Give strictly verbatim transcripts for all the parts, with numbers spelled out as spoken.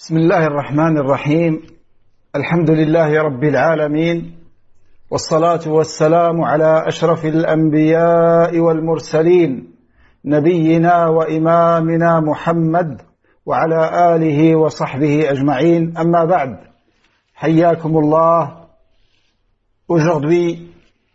بسم الله الرحمن الرحيم الحمد لله رب العالمين والصلاة والسلام على أشرف الأنبياء والمرسلين نبينا وإمامنا محمد وعلى آله وصحبه أجمعين أما بعد حياكم الله. Aujourd'hui,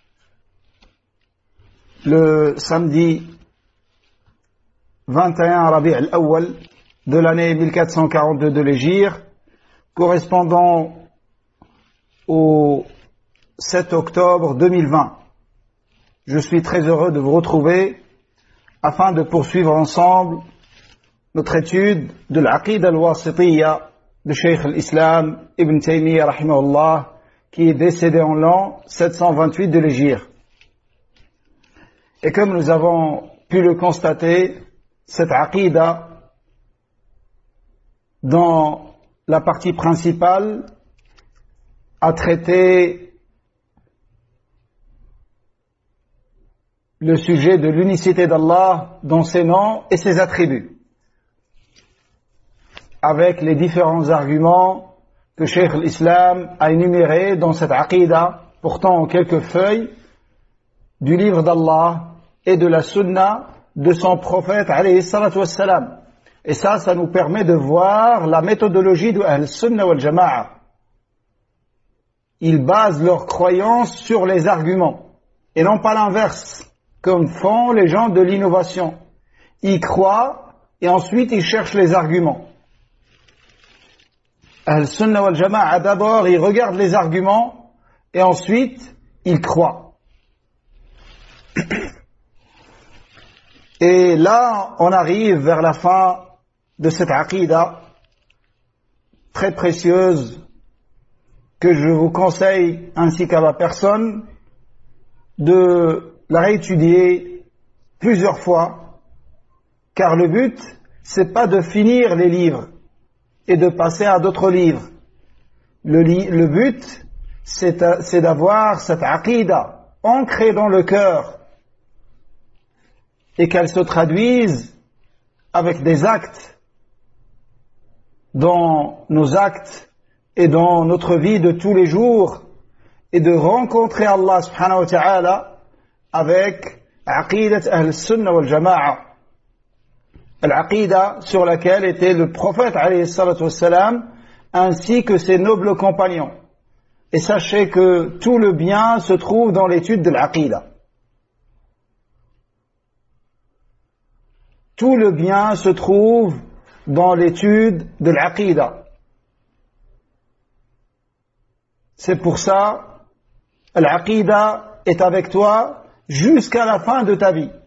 le samedi vingt et un Rabi' al-Awwal de l'année mille quatre cent quarante-deux de l'Hégire, correspondant au sept octobre deux mille vingt. Je suis très heureux de vous retrouver afin de poursuivre ensemble notre étude de l'Aqida al-Wasitiyya de Cheikh al-Islam Ibn Taymiyyah rahimahullah, qui est décédé en l'an sept cent vingt-huit de l'Hégire. Et comme nous avons pu le constater, cette Aqida, dans la partie principale, a traité le sujet de l'unicité d'Allah dans ses noms et ses attributs, avec les différents arguments que Cheikh l'Islam a énumérés dans cette Aqida, portant en quelques feuilles du livre d'Allah et de la Sunna de son prophète alayhi salatu wassalam. Et ça, ça nous permet de voir la méthodologie de Ahl-Sunnah wal Jama'a. Ils basent leurs croyances sur les arguments, et non pas l'inverse, comme font les gens de l'innovation. Ils croient, et ensuite ils cherchent les arguments. Ahl-Sunnah wal Jama'a, d'abord, ils regardent les arguments, et ensuite, ils croient. Et là, on arrive vers la fin de cette aqida très précieuse que je vous conseille, ainsi qu'à ma personne, de la réétudier plusieurs fois, car le but, c'est pas de finir les livres et de passer à d'autres livres. Le, le but, c'est, c'est d'avoir cette aqida ancrée dans le cœur et qu'elle se traduise avec des actes dans nos actes et dans notre vie de tous les jours, et de rencontrer Allah subhanahu wa ta'ala avec aqidat Ahl-Sunnah wal Jama'a, l'aqida sur laquelle était le prophète alayhi salatu wassalam ainsi que ses nobles compagnons. Et sachez que tout le bien se trouve dans l'étude de l'aqida. Tout le bien se trouve dans l'étude de l'aqida. C'est pour ça, l'aqida est avec toi jusqu'à la fin de ta vie.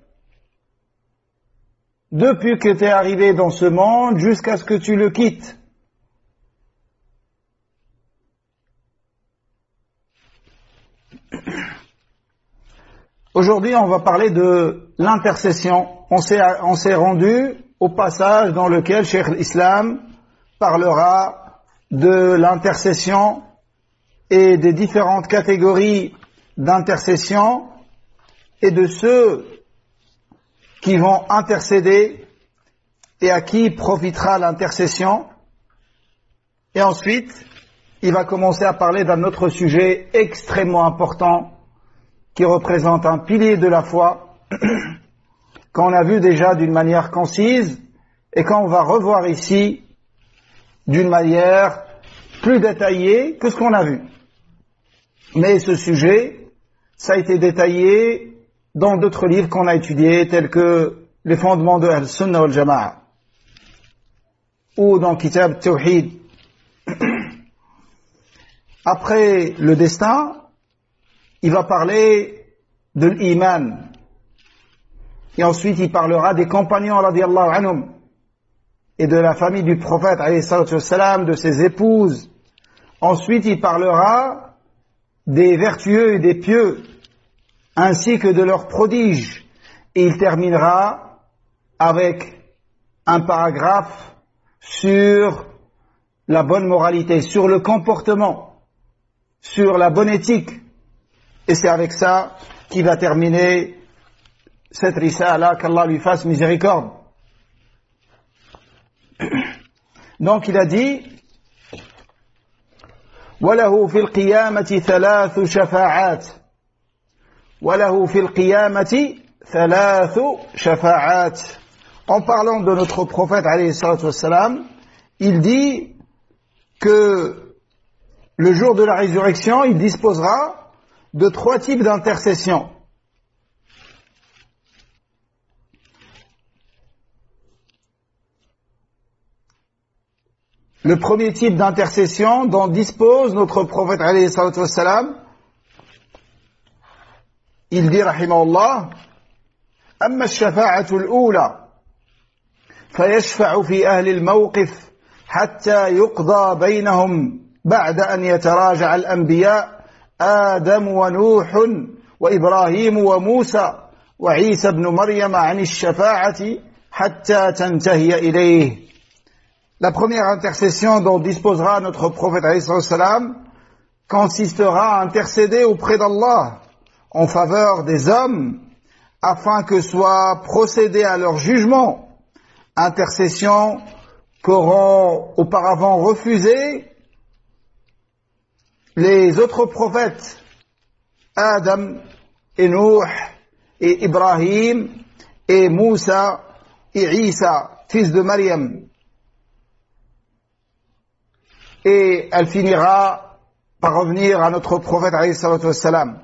Depuis que tu es arrivé dans ce monde jusqu'à ce que tu le quittes. Aujourd'hui, on va parler de l'intercession. On s'est, on s'est rendu au passage dans lequel Cheikh l'Islam parlera de l'intercession et des différentes catégories d'intercession et de ceux qui vont intercéder et à qui profitera l'intercession. Et ensuite, il va commencer à parler d'un autre sujet extrêmement important qui représente un pilier de la foi, qu'on a vu déjà d'une manière concise et qu'on va revoir ici d'une manière plus détaillée que ce qu'on a vu. Mais ce sujet, ça a été détaillé dans d'autres livres qu'on a étudiés, tels que les fondements de Ahl-Sunnah wal Jama'a, ou dans Kitab Tawhid. Après le destin, il va parler de l'iman. Et ensuite, il parlera des compagnons, radiyallahu anhum, et de la famille du prophète, alayhi salatu wassalam, de ses épouses. Ensuite, il parlera des vertueux et des pieux, ainsi que de leurs prodiges. Et il terminera avec un paragraphe sur la bonne moralité, sur le comportement, sur la bonne éthique. Et c'est avec ça qu'il va terminer cette risala, qu'Allah lui fasse miséricorde. Donc il a dit وَلَهُ فِي الْقِيَامَةِ ثَلَاثُ شَفَاعَاتٍ وَلَهُ فِي الْقِيَامَةِ ثَلَاثُ شَفَاعَاتٍ. En parlant de notre prophète alayhi salatu wassalam, il dit que le jour de la résurrection, il disposera de trois types d'intercession. Le premier type d'intercession dont dispose notre prophète alayhi salatu wassalam, il dit rahimahullah, أما الشفاعة الأولى فيشفع في أهل الموقف حتى يقضى بينهم بعد أن يتراجع الأنبياء آدم ونوح وإبراهيم وموسى وعيسى بن مريم عن الشفاعة حتى تنتهي إليه. La première intercession dont disposera notre prophète alayhi salam consistera à intercéder auprès d'Allah en faveur des hommes afin que soit procédé à leur jugement, intercession qu'auront auparavant refusé les autres prophètes, Adam et Nuh et Ibrahim et Moussa et Isa, fils de Maryam. Et elle finira par revenir à notre prophète alayhi salatu wassalam.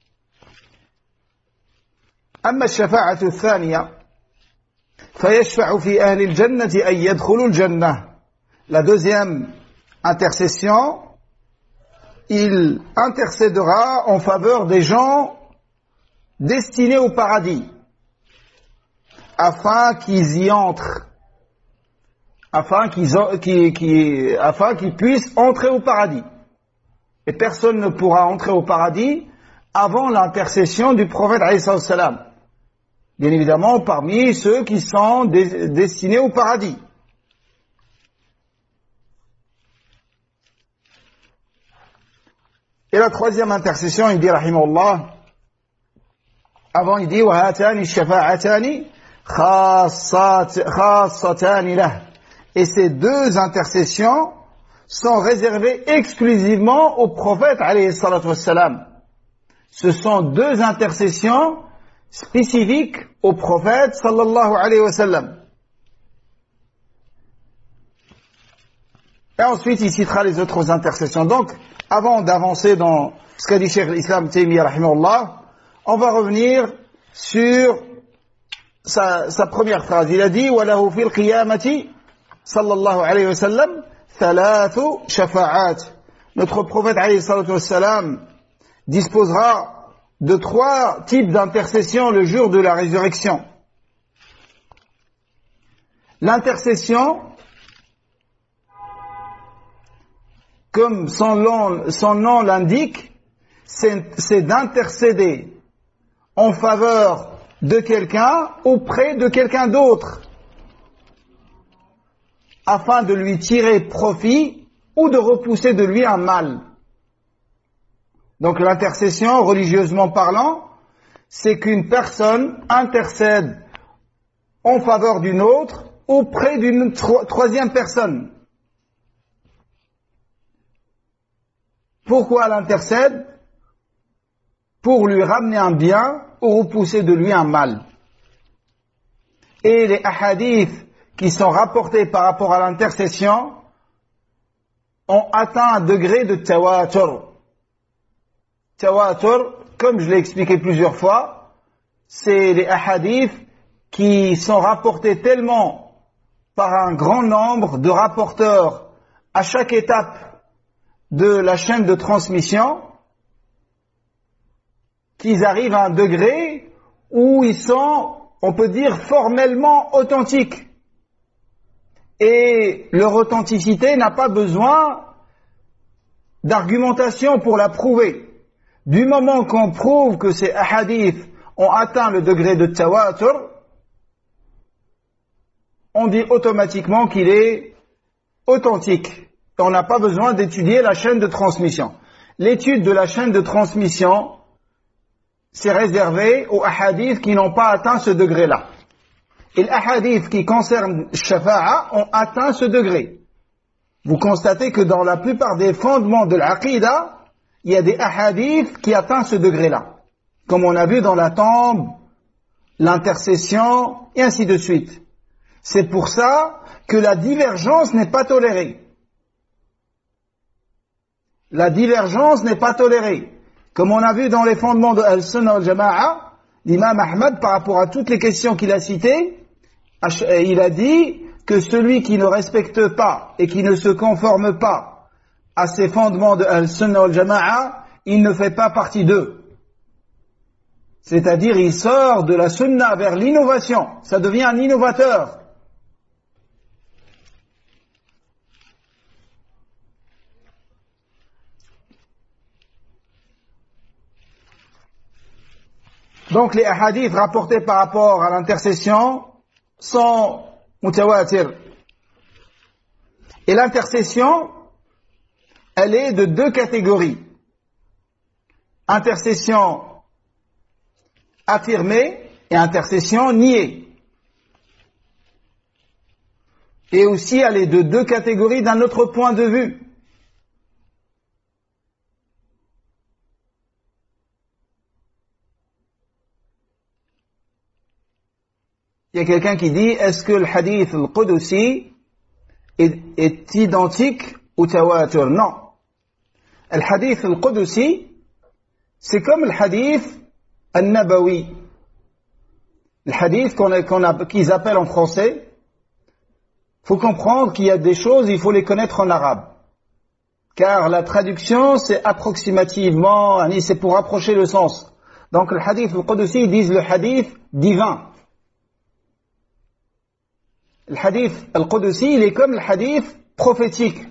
أما الشفاعة الثانية فيشفع في أهل الجنة أن يدخلوا الجنة. La deuxième intercession, il intercédera en faveur des gens destinés au paradis afin qu'ils y entrent, afin qu'ils, qu'ils, qu'ils, afin qu'ils puissent entrer au paradis. Et personne ne pourra entrer au paradis avant l'intercession du prophète alayhi salam. Bien évidemment, parmi ceux qui sont des, destinés au paradis. Et la troisième intercession, il dit, rahimahullah, avant il dit, وَهَاتَانِ الشَّفَاعَتَانِ خَاصَّتَانِ لَهُ. Et ces deux intercessions sont réservées exclusivement au prophète, alayhi salatu wassalam. Ce sont deux intercessions spécifiques au prophète, sallallahu alayhi wa sallam. Et ensuite, il citera les autres intercessions. Donc, avant d'avancer dans ce qu'a dit Cheikh l'Islam Taymiyyah rahimahullah, on va revenir sur sa, sa première phrase. Il a dit وَلَهُ فِي الْقِيَامَةِ sallallahu alayhi wa sallam ثَلَاثُ شَفَاعَاتٍ. Notre prophète alayhi salatu wassalam disposera de trois types d'intercession le jour de la résurrection. L'intercession, comme son nom, son nom l'indique, c'est, c'est d'intercéder en faveur de quelqu'un auprès de quelqu'un d'autre, afin de lui tirer profit ou de repousser de lui un mal. Donc l'intercession, religieusement parlant, c'est qu'une personne intercède en faveur d'une autre auprès d'une tro- troisième personne. Pourquoi elle intercède? Pour lui ramener un bien ou repousser de lui un mal. Et les hadiths qui sont rapportés par rapport à l'intercession ont atteint un degré de tawatur. Tawatur, comme je l'ai expliqué plusieurs fois, c'est les hadiths qui sont rapportés tellement par un grand nombre de rapporteurs à chaque étape de la chaîne de transmission qu'ils arrivent à un degré où ils sont, on peut dire, formellement authentiques. Et leur authenticité n'a pas besoin d'argumentation pour la prouver. Du moment qu'on prouve que ces hadiths ont atteint le degré de tawatur, on dit automatiquement qu'il est authentique. On n'a pas besoin d'étudier la chaîne de transmission. L'étude de la chaîne de transmission, c'est réservé aux hadiths qui n'ont pas atteint ce degré-là. Et les hadiths qui concernent Shafa'a ont atteint ce degré. vous constatez que dans la plupart des fondements de l'Aqidah, il y a des ahadiths qui atteignent ce degré-là. Comme on a vu dans la tombe, l'intercession, et ainsi de suite. C'est pour ça que la divergence n'est pas tolérée. La divergence n'est pas tolérée. Comme on a vu dans les fondements de Al-Sunnah wal-Jama'a, l'imam Ahmad, par rapport à toutes les questions qu'il a citées, il a dit que celui qui ne respecte pas et qui ne se conforme pas à ces fondements de Al-Sunnah wal-Jama'a, il ne fait pas partie d'eux. C'est-à-dire, il sort de la Sunna vers l'innovation. Ça devient un innovateur. Donc les hadiths rapportés par rapport à l'intercession sont mutawatir. Et l'intercession, elle est de deux catégories. Intercession affirmée et intercession niée. Et aussi elle est de deux catégories d'un autre point de vue. Il y a quelqu'un qui dit, est-ce que le hadith al-Qudusi est, est identique au tawatur? Non. Le hadith al-Qudusi, c'est comme le hadith al-Nabawi. Le hadith qu'on a, qu'on a, qu'ils appellent en français. Il faut comprendre qu'il y a des choses, il faut les connaître en arabe. Car la traduction, c'est approximativement, c'est pour approcher le sens. Donc le hadith al-Qudusi, ils disent le hadith divin. Le hadith al-Qudusi, il est comme le hadith prophétique.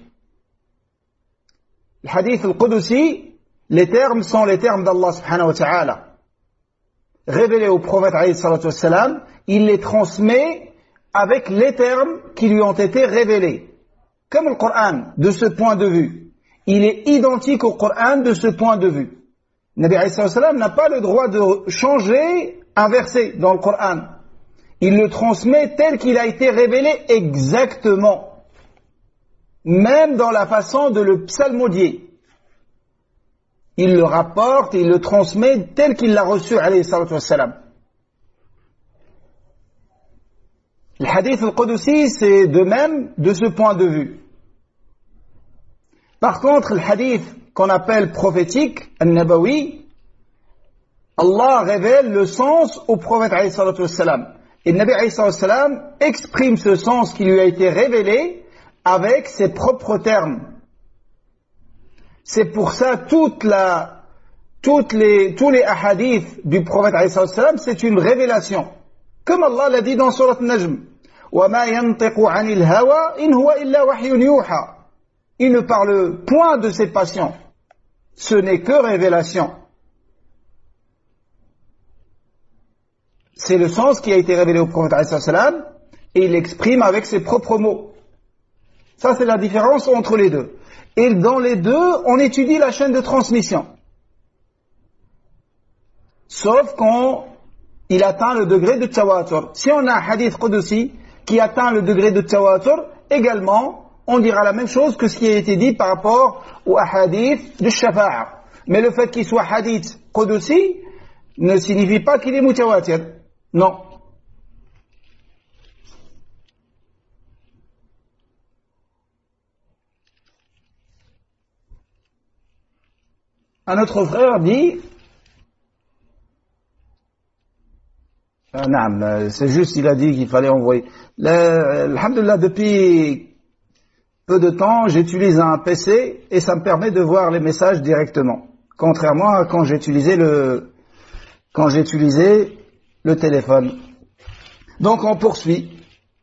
Le hadith al-Qudusi, les termes sont les termes d'Allah subhanahu wa ta'ala. Révélés au prophète alayhi salatu wassalam, il les transmet avec les termes qui lui ont été révélés. Comme le Coran, de ce point de vue. Il est identique au Coran de ce point de vue. Nabi alayhi salatu wassalam n'a pas le droit de changer un verset dans le Coran. Il le transmet tel qu'il a été révélé exactement. Même dans la façon de le psalmodier. Il le rapporte et il le transmet tel qu'il l'a reçu, alayhi salatu wassalam. Le hadith al-Qudusi, c'est de même de ce point de vue. Par contre, le hadith qu'on appelle prophétique, al-Nabawi, Allah révèle le sens au prophète, alayhi salatu wassalam. Et le Nabi alayhi salatu wassalam exprime ce sens qui lui a été révélé avec ses propres termes. C'est pour ça toute la, toutes les, tous les ahadiths du prophète alayhi salatu wassalam, c'est une révélation. Comme Allah l'a dit dans Surat An-Najm. وَمَا يَنْطِقُ عَنِ الْهَوَى إِنْ هُوَ إِلَّا وَحْيٌ يُوحَى. Il ne parle point de ses passions. Ce n'est que révélation. C'est le sens qui a été révélé au prophète alayhi salam et il l'exprime avec ses propres mots. Ça, c'est la différence entre les deux. Et dans les deux, on étudie la chaîne de transmission. Sauf quand il atteint le degré de tawatur. Si on a un hadith qudusi qui atteint le degré de tawatur, également, on dira la même chose que ce qui a été dit par rapport au hadith de shafa'a. Mais le fait qu'il soit hadith qudusi ne signifie pas qu'il est mutawatir. Non. Un autre frère dit, euh, non, c'est juste, il a dit qu'il fallait envoyer. Alhamdulillah, depuis peu de temps, j'utilise un P C et ça me permet de voir les messages directement. Contrairement à quand j'utilisais le, quand j'utilisais le téléphone. Donc on poursuit.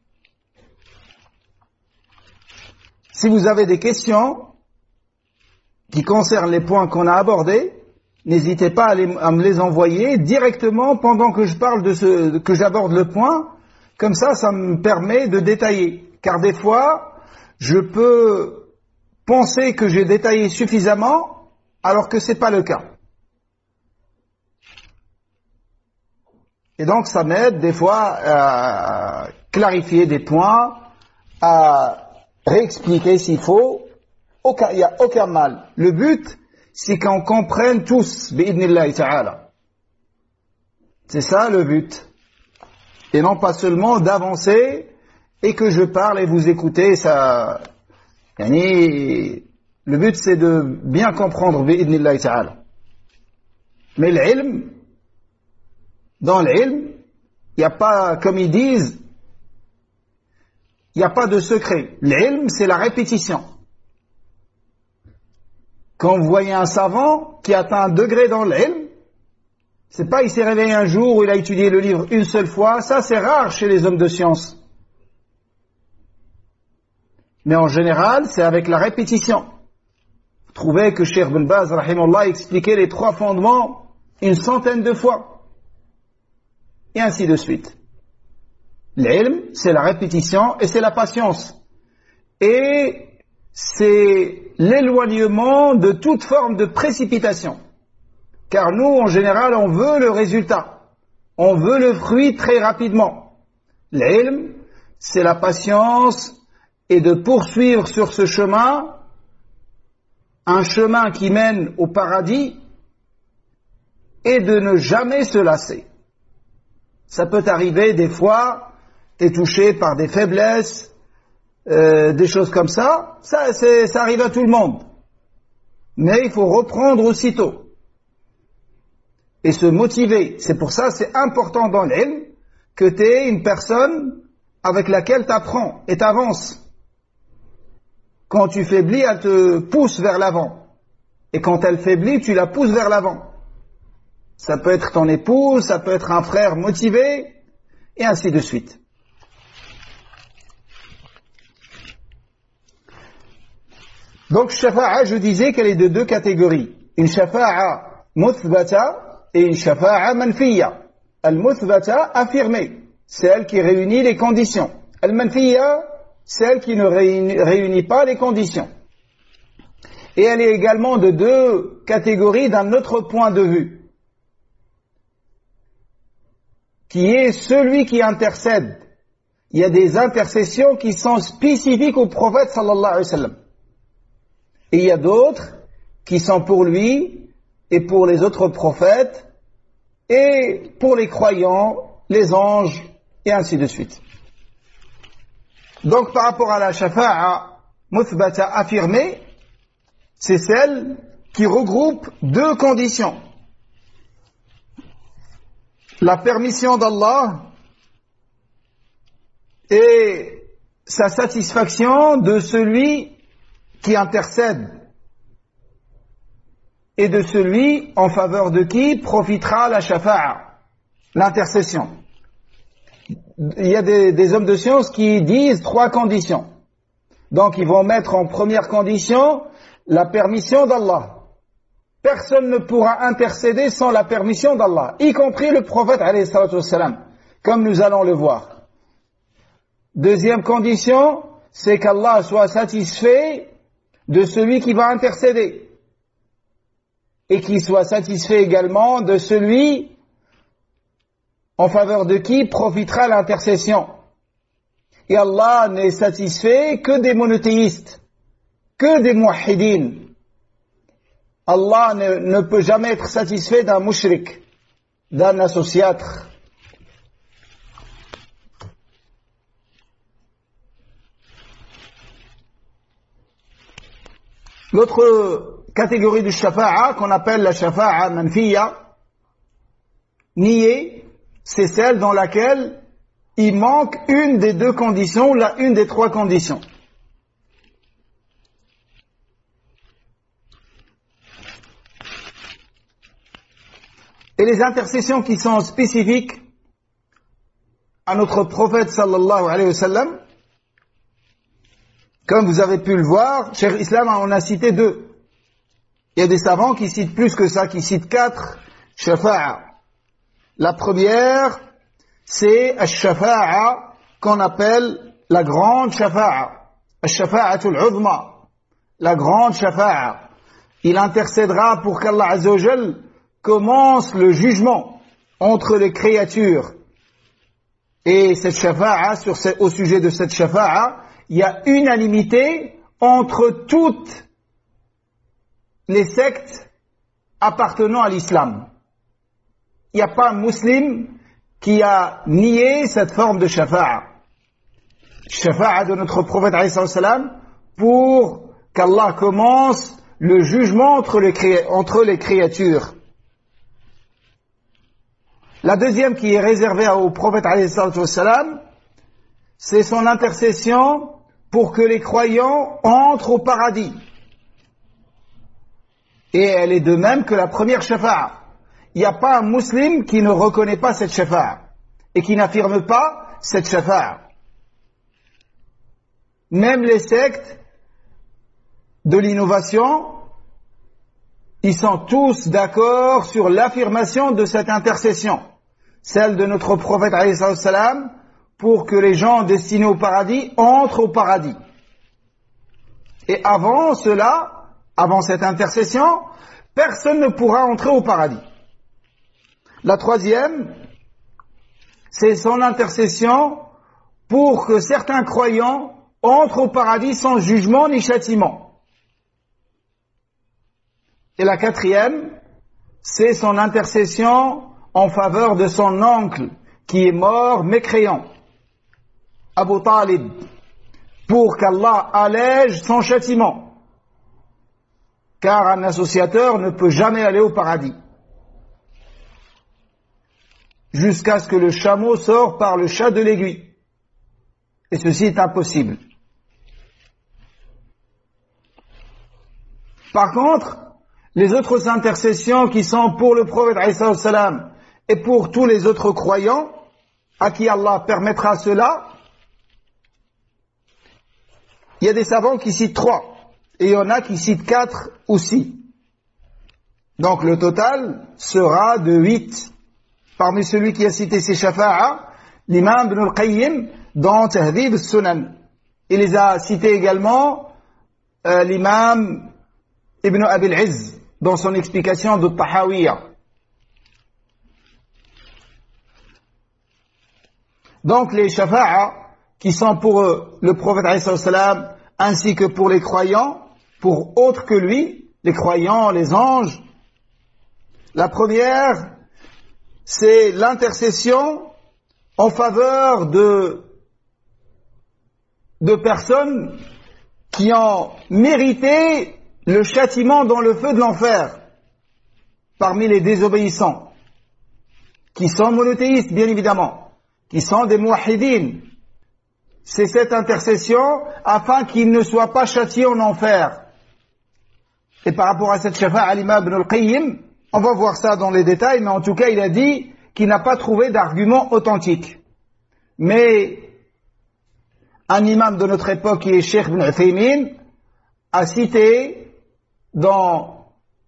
Si vous avez des questions qui concernent les points qu'on a abordés, n'hésitez pas à, les, à me les envoyer directement pendant que je parle de ce, que j'aborde le point. Comme ça, ça me permet de détailler. Car des fois, je peux penser que j'ai détaillé suffisamment, alors que c'est pas le cas. Et donc, ça m'aide des fois à clarifier des points, à réexpliquer s'il faut, aucun, il n'y a aucun mal. Le but, c'est qu'on comprenne tous, bi'idnillahi ta'ala. C'est ça le but. Et non pas seulement d'avancer et que je parle et vous écoutez, ça... Yani, le but c'est de bien comprendre bi'idnillahi ta'ala. Mais l'ilm, dans l'ilm, il n'y a pas, comme ils disent, il n'y a pas de secret. L'ilm, c'est la répétition. Quand vous voyez un savant qui atteint un degré dans l'ilm, c'est pas il s'est réveillé un jour où il a étudié le livre une seule fois, ça c'est rare chez les hommes de science. Mais en général, c'est avec la répétition. Vous trouvez que Cheikh Ben Baz, rahimahullah, expliquait les trois fondements une centaine de fois. Et ainsi de suite. L'ilm, c'est la répétition et c'est la patience. Et c'est l'éloignement de toute forme de précipitation. Car nous, en général, on veut le résultat. On veut le fruit très rapidement. L'ilm, c'est la patience et de poursuivre sur ce chemin, un chemin qui mène au paradis, et de ne jamais se lasser. Ça peut arriver des fois, t'es touché par des faiblesses, euh, des choses comme ça, ça, c'est, ça arrive à tout le monde. Mais il faut reprendre aussitôt. Et se motiver. C'est pour ça, c'est important dans l'ilm, que tu aies une personne avec laquelle tu apprends et tu avances. Quand tu faiblis, elle te pousse vers l'avant. Et quand elle faiblit, tu la pousses vers l'avant. Ça peut être ton épouse, ça peut être un frère motivé, et ainsi de suite. Donc, shafa'a, je disais qu'elle est de deux catégories. Une shafa'a muthbata et une shafa'a manfiya. Al-muthbata, affirmée, celle qui réunit les conditions. Al-manfiya, celle qui ne réunit, réunit pas les conditions. Et elle est également de deux catégories d'un autre point de vue, qui est celui qui intercède. Il y a des intercessions qui sont spécifiques au prophète sallallahu alayhi wa sallam. Et il y a d'autres qui sont pour lui et pour les autres prophètes et pour les croyants, les anges et ainsi de suite. Donc par rapport à la shafa'a muthbata affirmée, c'est celle qui regroupe deux conditions. La permission d'Allah et sa satisfaction de celui qui intercède et de celui en faveur de qui profitera la shafa'a, l'intercession. Il y a des, des hommes de science qui disent trois conditions. Donc ils vont mettre en première condition la permission d'Allah. Personne ne pourra intercéder sans la permission d'Allah, y compris le prophète alayhi salatu wassalam, comme nous allons le voir. Deuxième condition, c'est qu'Allah soit satisfait de celui qui va intercéder et qu'il soit satisfait également de celui en faveur de qui profitera l'intercession. Et Allah n'est satisfait que des monothéistes, que des muwahhidines. Allah ne, ne peut jamais être satisfait d'un mushrik, d'un associateur. L'autre catégorie du shafa'a, qu'on appelle la shafa'a manfiya, niée, c'est celle dans laquelle il manque une des deux conditions, ou la une des trois conditions. Et les intercessions qui sont spécifiques à notre prophète sallallahu alayhi wa sallam, comme vous avez pu le voir, Cheikh Islam en a cité deux. Il y a des savants qui citent plus que ça, qui citent quatre shafa'a. La première, c'est ash-shafa'a qu'on appelle la grande shafa'a. Ash-shafa'atul uzma, la grande shafa'a. Il intercédera pour qu'Allah Azza wa Jal commence le jugement entre les créatures. Et cette shafa'a, sur ce, au sujet de cette shafa'a, il y a unanimité entre toutes les sectes appartenant à l'islam. Il n'y a pas un musulman qui a nié cette forme de shafa'a. Shafa'a de notre prophète alayhi salam pour qu'Allah commence le jugement entre les, cré... entre les créatures. La deuxième qui est réservée au prophète alayhi salam, c'est son intercession pour que les croyants entrent au paradis. Et elle est de même que la première shafa'a. Il n'y a pas un musulman qui ne reconnaît pas cette shafa'a et qui n'affirme pas cette shafa'a. Même les sectes de l'innovation, ils sont tous d'accord sur l'affirmation de cette intercession, celle de notre prophète alayhi salam, pour que les gens destinés au paradis entrent au paradis. Et avant cela, avant cette intercession, personne ne pourra entrer au paradis. La troisième, c'est son intercession pour que certains croyants entrent au paradis sans jugement ni châtiment. Et la quatrième, c'est son intercession en faveur de son oncle qui est mort mécréant, Abu Talib, pour qu'Allah allège son châtiment, car un associateur ne peut jamais aller au paradis jusqu'à ce que le chameau sorte par le chat de l'aiguille. Et ceci est impossible. Par contre, les autres intercessions qui sont pour le prophète alayhi salam et pour tous les autres croyants, à qui Allah permettra cela, il y a des savants qui citent trois, et il y en a qui citent quatre ou six. Donc le total sera de huit. Parmi celui qui a cité ces shafa'a, l'imam Ibn al-Qayyim dans Tahdhib al-Sunan. Il les a cités également euh, l'imam Ibn Abi al-Izz dans son explication de Tahawiyya. Donc les shafa'a qui sont pour eux, le prophète alayhi salam, ainsi que pour les croyants, pour autres que lui, les croyants, les anges. La première, c'est l'intercession en faveur de, de personnes qui ont mérité le châtiment dans le feu de l'enfer, parmi les désobéissants, qui sont monothéistes, bien évidemment, qui sont des muwahhidines. C'est cette intercession afin qu'ils ne soient pas châtiés en enfer. Et par rapport à cette shafa'a, l'imam Ibn al-Qayyim, on va voir ça dans les détails, mais en tout cas, il a dit qu'il n'a pas trouvé d'argument authentique. Mais un imam de notre époque, qui est Cheikh Ibn Uthaymin, a cité dans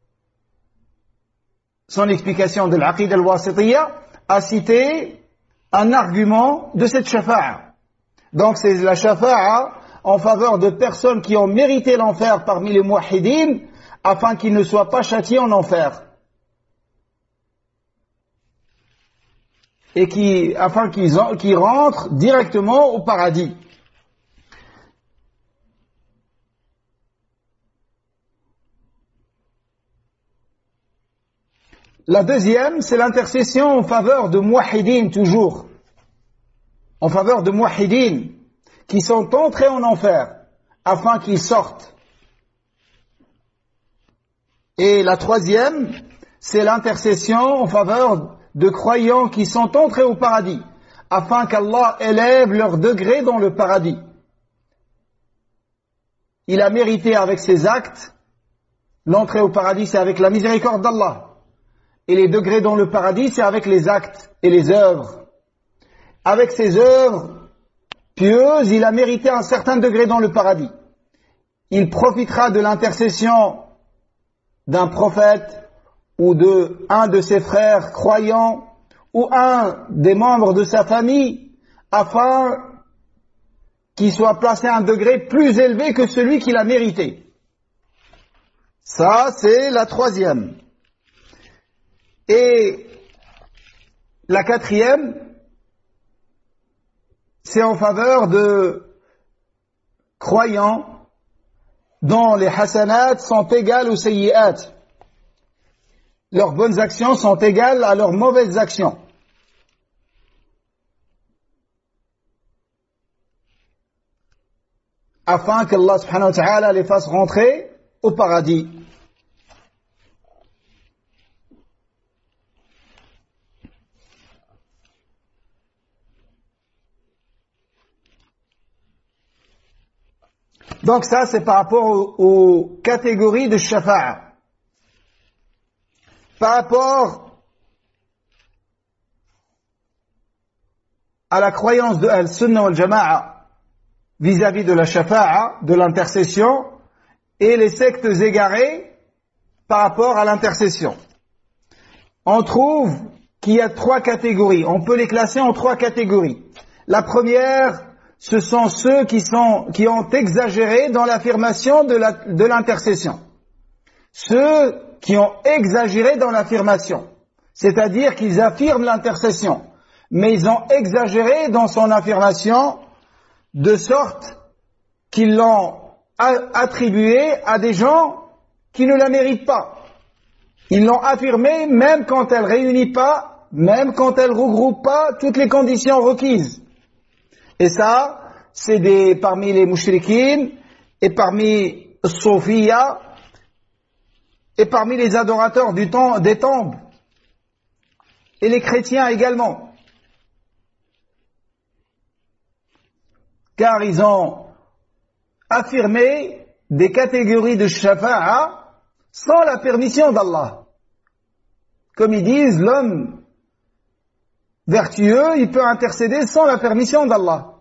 son explication de l'Aqid al-Wasitiyya, a cité un argument de cette shafa'a. Donc c'est la shafa'a en faveur de personnes qui ont mérité l'enfer parmi les muwahhidines, afin qu'ils ne soient pas châtiés en enfer. Et qui, afin qu'ils, en, qu'ils rentrent directement au paradis. La deuxième, c'est l'intercession en faveur de muwahhidines, toujours. En faveur de muwahhidines qui sont entrés en enfer, afin qu'ils sortent. Et la troisième, c'est l'intercession en faveur de croyants qui sont entrés au paradis, afin qu'Allah élève leur degré dans le paradis. Il a mérité avec ses actes, l'entrée au paradis c'est avec la miséricorde d'Allah, et les degrés dans le paradis c'est avec les actes et les œuvres. Avec ses œuvres pieuses, il a mérité un certain degré dans le paradis. Il profitera de l'intercession d'un prophète ou de un de ses frères croyants ou un des membres de sa famille afin qu'il soit placé à un degré plus élevé que celui qu'il a mérité. Ça, c'est la troisième. Et la quatrième, c'est en faveur de croyants dont les hasanat sont égales aux sayyi'at. Leurs bonnes actions sont égales à leurs mauvaises actions. Afin qu'Allah subhanahu wa ta'ala les fasse rentrer au paradis. Donc ça, c'est par rapport aux, aux catégories de shafa'a. Par rapport à la croyance de Al-Sunnah wal-Jama'a vis-à-vis de la shafa'a, de l'intercession, et les sectes égarées par rapport à l'intercession. On trouve qu'il y a trois catégories. On peut les classer en trois catégories. La première, ce sont ceux qui, sont, qui ont exagéré dans l'affirmation de, la, de l'intercession. Ceux qui ont exagéré dans l'affirmation, c'est-à-dire qu'ils affirment l'intercession, mais ils ont exagéré dans son affirmation de sorte qu'ils l'ont attribuée à des gens qui ne la méritent pas. Ils l'ont affirmée même quand elle ne réunit pas, même quand elle ne regroupe pas toutes les conditions requises. Et ça, c'est des, parmi les mushrikines, et parmi les soufiyas, et parmi les adorateurs du temps, des tombes, et les chrétiens également. Car ils ont affirmé des catégories de shafa'a sans la permission d'Allah. Comme ils disent, l'homme vertueux, il peut intercéder sans la permission d'Allah.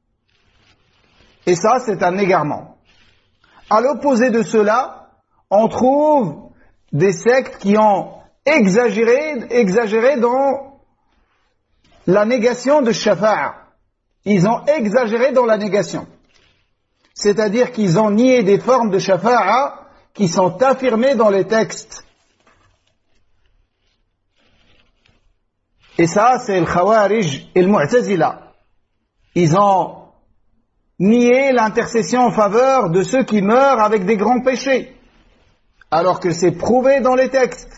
Et ça, c'est un égarement. À l'opposé de cela, on trouve des sectes qui ont exagéré, exagéré dans la négation de shafa'a. Ils ont exagéré dans la négation. C'est-à-dire qu'ils ont nié des formes de shafa'a qui sont affirmées dans les textes. Et ça, c'est le Khawarij et le Mu'tazila. Ils ont nié l'intercession en faveur de ceux qui meurent avec des grands péchés, alors que c'est prouvé dans les textes.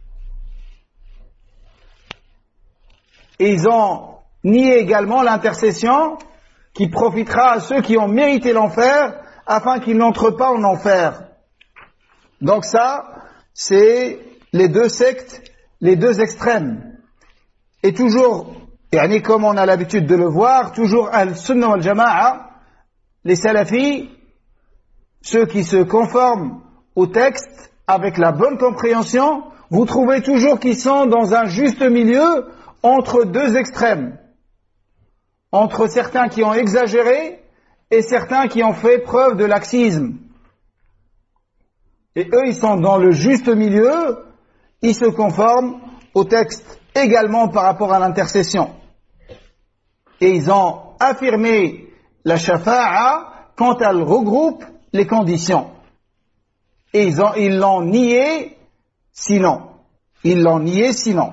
Et ils ont nié également l'intercession qui profitera à ceux qui ont mérité l'enfer afin qu'ils n'entrent pas en enfer. Donc ça, c'est les deux sectes, les deux extrêmes. Et toujours, et comme on a l'habitude de le voir, toujours Al-Sunnah wal-Jama'a, les salafis, ceux qui se conforment au texte avec la bonne compréhension, vous trouvez toujours qu'ils sont dans un juste milieu entre deux extrêmes. Entre certains qui ont exagéré et certains qui ont fait preuve de laxisme. Et eux, ils sont dans le juste milieu, ils se conforment au texte également par rapport à l'intercession. Et ils ont affirmé la shafa'a quand elle regroupe les conditions. Et ils ont, ils l'ont nié sinon. Ils l'ont nié sinon.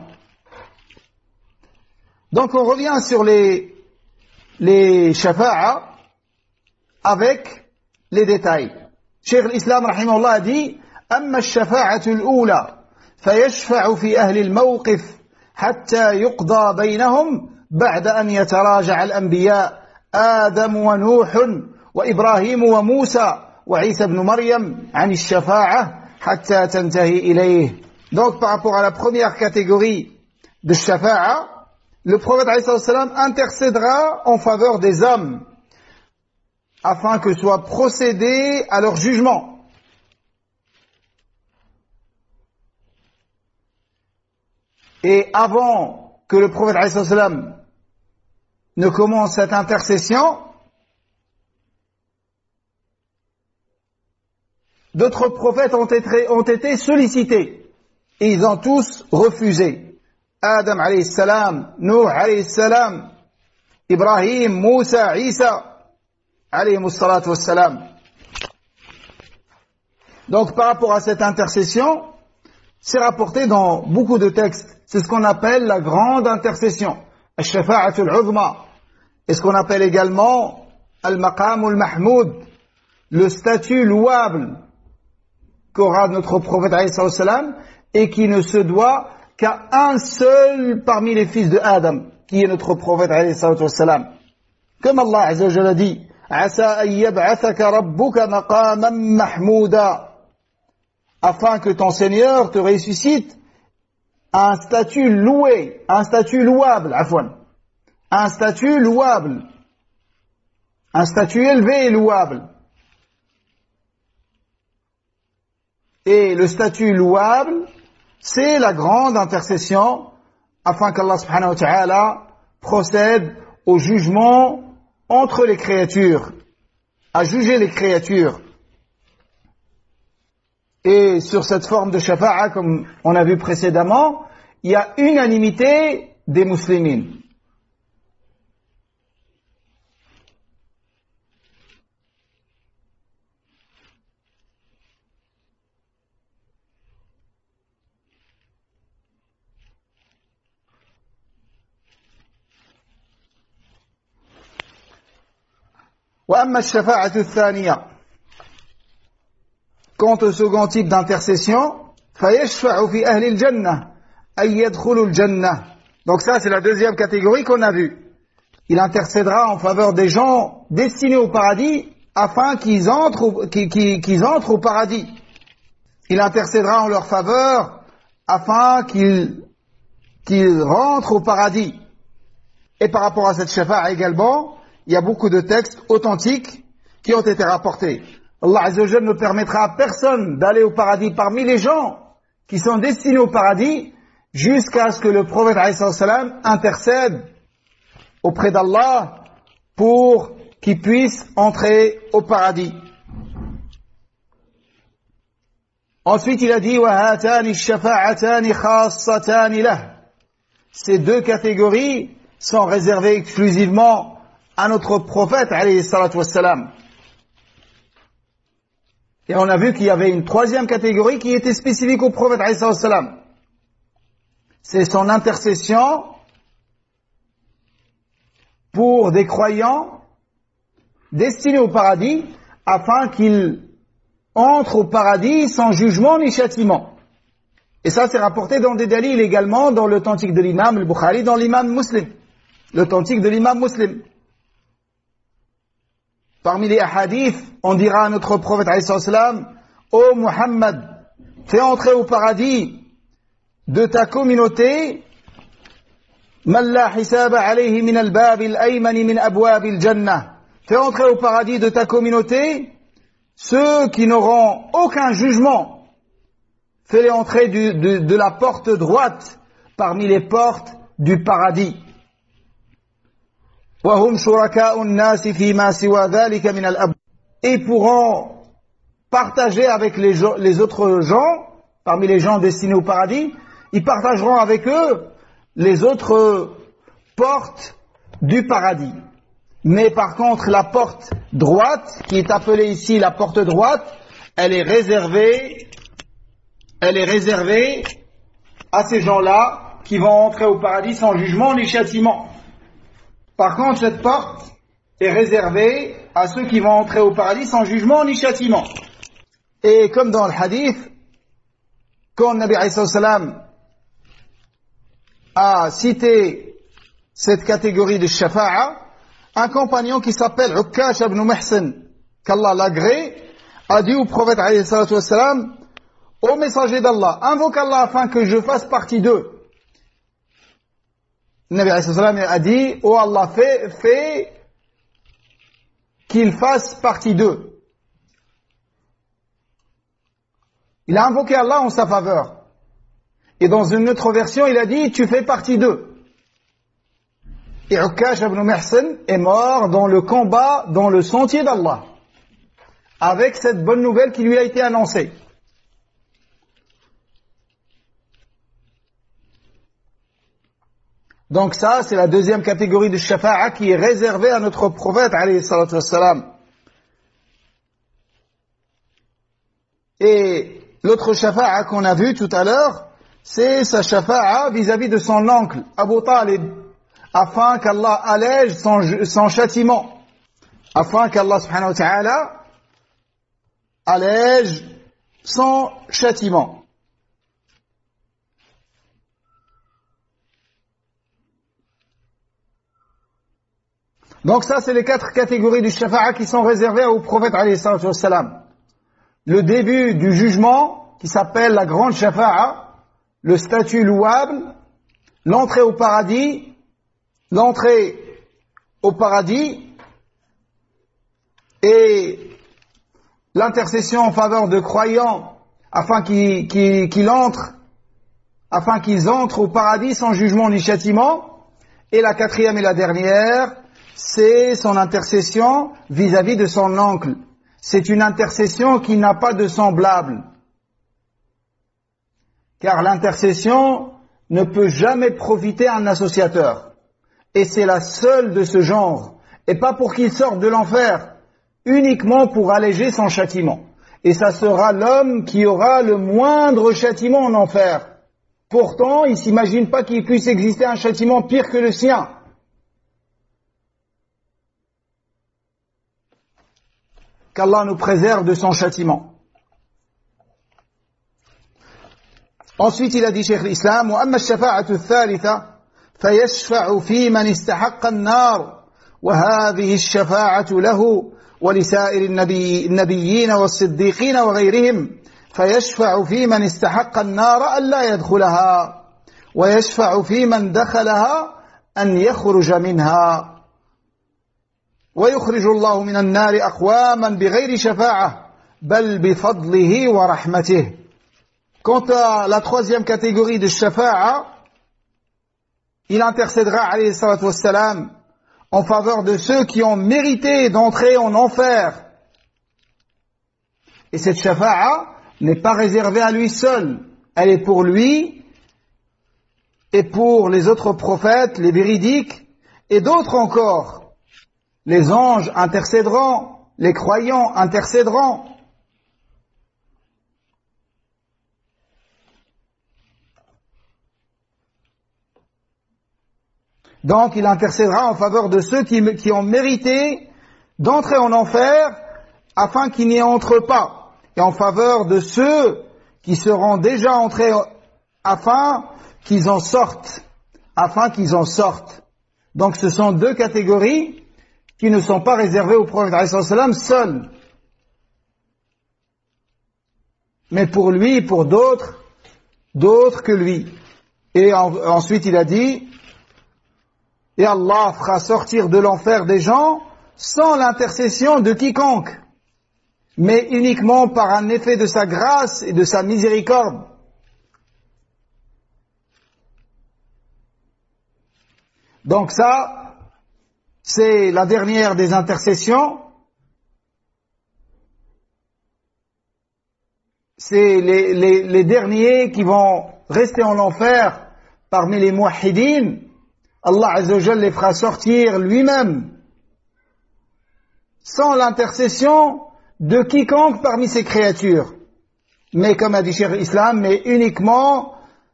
Donc on revient sur les les shafa'a avec les détails. Cheikh l'Islam rahimahullah a dit أما الشفاعة الأولى فيشفع في أهل الموقف حتى يقضى بينهم بعد أن يتراجع الأنبياء آدم ونوح وإبراهيم وموسى وعيسى بن مريم عن الشفاعة حتى تنتهي إليه. Donc par rapport à la première catégorie de shafa'a, le prophète alayhi salam intercédera en faveur des hommes afin que soit procédé à leur jugement. Et avant que le prophète alayhi salam ne commence cette intercession, d'autres prophètes ont été, ont été sollicités et ils ont tous refusé. Adam alayhi salam, Nuh alayhi salam, Ibrahim, Moussa, Isa alayhi salatu wassalam. Donc par rapport à cette intercession, c'est rapporté dans beaucoup de textes. C'est ce qu'on appelle la grande intercession, al-shafa'atul uzma, et ce qu'on appelle également al-maqam al-mahmoud, le statut louable qu'aura notre prophète alayhi salam et qui ne se doit qu'à un seul parmi les fils de Adam, qui est notre prophète alayhi salam. Comme Allah azza wa jalla dit, Asa an yab'athaka rabbuka maqaman mahmouda, afin que ton Seigneur te ressuscite un statut loué, un statut louable, afwan, un statut louable, un statut élevé et louable. Et le statut louable, c'est la grande intercession afin qu'Allah subhanahu wa ta'ala procède au jugement entre les créatures, à juger les créatures. Et sur cette forme de shafa'a, comme on a vu précédemment, il y a unanimité des musulmans. وأما الشفاعة الثانية, quant au second type d'intercession, فيشفع في أهل الجنة أن يدخلوا الجنة. Donc ça c'est la deuxième catégorie qu'on a vue. Il intercédera en faveur des gens destinés au paradis afin qu'ils entrent au, qu'ils, qu'ils entrent au paradis. Il intercédera en leur faveur afin qu'ils, qu'ils rentrent au paradis. Et par rapport à cette shafa'a également, il y a beaucoup de textes authentiques qui ont été rapportés. Allah Azza wa Jalla ne permettra à personne d'aller au paradis parmi les gens qui sont destinés au paradis jusqu'à ce que le prophète alayhi salam intercède auprès d'Allah pour qu'il puisse entrer au paradis. Ensuite, il a dit وَهَاتَانِ الشَّفَاعَتَانِ خَاصَّتَانِ لَهُ. Ces deux catégories sont réservées exclusivement à notre prophète alayhi salatu wassalam. Et on a vu qu'il y avait une troisième catégorie qui était spécifique au prophète alayhi salatu wassalam. C'est son intercession pour des croyants destinés au paradis afin qu'ils entrent au paradis sans jugement ni châtiment. Et ça c'est rapporté dans des dalils également dans l'authentique de l'imam al-Bukhari, dans l'imam Muslim. L'authentique de l'imam Muslim. Parmi les hadiths, on dira à notre prophète alayhi salam, ô Muhammad, fais entrer au paradis de ta communauté man la hisaba alayhi min al-bab al-ayman min abwab al-jannah. Fais entrer au paradis de ta communauté ceux qui n'auront aucun jugement. Fais-les entrer du, de, de la porte droite parmi les portes du paradis. Et pourront partager avec les, les autres gens, parmi les gens destinés au paradis, ils partageront avec eux les autres portes du paradis. Mais par contre, la porte droite, qui est appelée ici la porte droite, elle est réservée, elle est réservée à ces gens-là qui vont entrer au paradis sans jugement ni châtiment. Par contre, cette porte est réservée à ceux qui vont entrer au paradis sans jugement ni châtiment. Et comme dans le hadith, quand le Nabi alayhi salam a cité cette catégorie de shafa'a, un compagnon qui s'appelle Ukkash ibn Muhsin, qu'Allah l'agrée, a dit au prophète alayhi salam, ô messager d'Allah, invoque Allah afin que je fasse partie d'eux. Le Nabi alayhi salam a dit, oh Allah, fais, fais qu'il fasse partie d'eux. Il a invoqué Allah en sa faveur. Et dans une autre version, il a dit, tu fais partie d'eux. Et Ukkash ibn Muhsin est mort dans le combat, dans le sentier d'Allah, avec cette bonne nouvelle qui lui a été annoncée. Donc ça, c'est la deuxième catégorie de shafa'a qui est réservée à notre prophète, alayhi salatu wassalam. Et l'autre shafa'a qu'on a vu tout à l'heure, c'est sa shafa'a vis-à-vis de son oncle, Abu Talib, afin qu'Allah allège son, son châtiment, afin qu'Allah subhanahu wa ta'ala allège son châtiment. Donc ça, c'est les quatre catégories du shafa'a qui sont réservées au prophète alayhi salatu wassalam. Le début du jugement, qui s'appelle la grande shafa'a, le statut louable, l'entrée au paradis, l'entrée au paradis et l'intercession en faveur de croyants afin qu'ils, qu'ils, qu'ils entrent, afin qu'ils entrent au paradis sans jugement ni châtiment. Et la quatrième et la dernière, c'est son intercession vis-à-vis de son oncle. C'est une intercession qui n'a pas de semblable. Car l'intercession ne peut jamais profiter à un associateur. Et c'est la seule de ce genre. Et pas pour qu'il sorte de l'enfer, uniquement pour alléger son châtiment. Et ça sera l'homme qui aura le moindre châtiment en enfer. Pourtant, il ne s'imagine pas qu'il puisse exister un châtiment pire que le sien. Qu'Allah nous préserve de son châtiment. Ensuite, il a dit, Cheikh l'Islam, وَأَمَّا الشَّفَاعَةُ الثَّالِثَةُ فَيَشْفَعُ فِي مَنِ اسْتَحَقَّ النَّارِ وَهَذِهِ الشَّفَاعَةُ لَهُ وَلِسَائِرِ النبي النبيين والصديقين وغيرهم فيشفع في من استحق النار ألا يدخلها ويشفع في من دخلها أن يخرج منها ويخرج الله من النار أقواما بغير شفاعة بل بفضله ورحمته. Quant à la troisième catégorie de shafa'a, il intercédera alayhi salatu wassalam en faveur de ceux qui ont mérité d'entrer en enfer. Et cette shafa'a n'est pas réservée à lui seul, elle est pour lui et pour les autres prophètes, les véridiques et d'autres encore. Les anges intercéderont, les croyants intercéderont. Donc il intercédera en faveur de ceux qui, qui ont mérité d'entrer en enfer afin qu'ils n'y entrent pas. Et en faveur de ceux qui seront déjà entrés afin qu'ils en sortent. Afin qu'ils en sortent. Donc ce sont deux catégories qui ne sont pas réservées au prophète alayhi salam seul. Mais pour lui, pour d'autres, d'autres que lui. Et en, ensuite il a dit, et Allah fera sortir de l'enfer des gens sans l'intercession de quiconque, mais uniquement par un effet de sa grâce et de sa miséricorde. Donc ça, c'est la dernière des intercessions. C'est les, les, les derniers qui vont rester en enfer parmi les muwahhidines. Allah Azza wa Jalla les fera sortir lui-même sans l'intercession de quiconque parmi ses créatures. Mais comme a dit Cheikh l'Islam, mais uniquement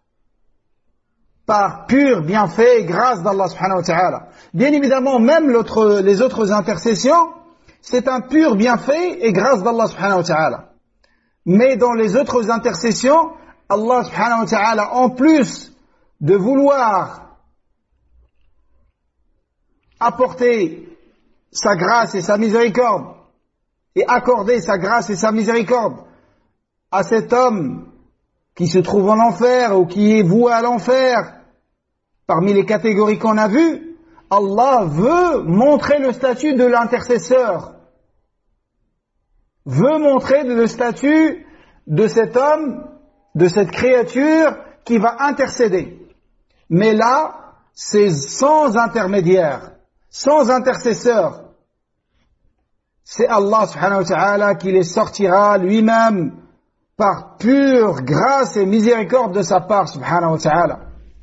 par pur bienfait et grâce d'Allah subhanahu wa ta'ala. Bien évidemment, même l'autre, les autres intercessions, c'est un pur bienfait et grâce d'Allah subhanahu wa ta'ala. Mais dans les autres intercessions, Allah subhanahu wa ta'ala, en plus de vouloir apporter sa grâce et sa miséricorde et accorder sa grâce et sa miséricorde à cet homme qui se trouve en enfer ou qui est voué à l'enfer, parmi les catégories qu'on a vues, Allah veut montrer le statut de l'intercesseur, veut montrer le statut de cet homme, de cette créature qui va intercéder. Mais là, c'est sans intermédiaire, sans intercesseur. C'est Allah subhanahu wa ta'ala qui les sortira lui-même par pure grâce et miséricorde de sa part subhanahu wa ta'ala.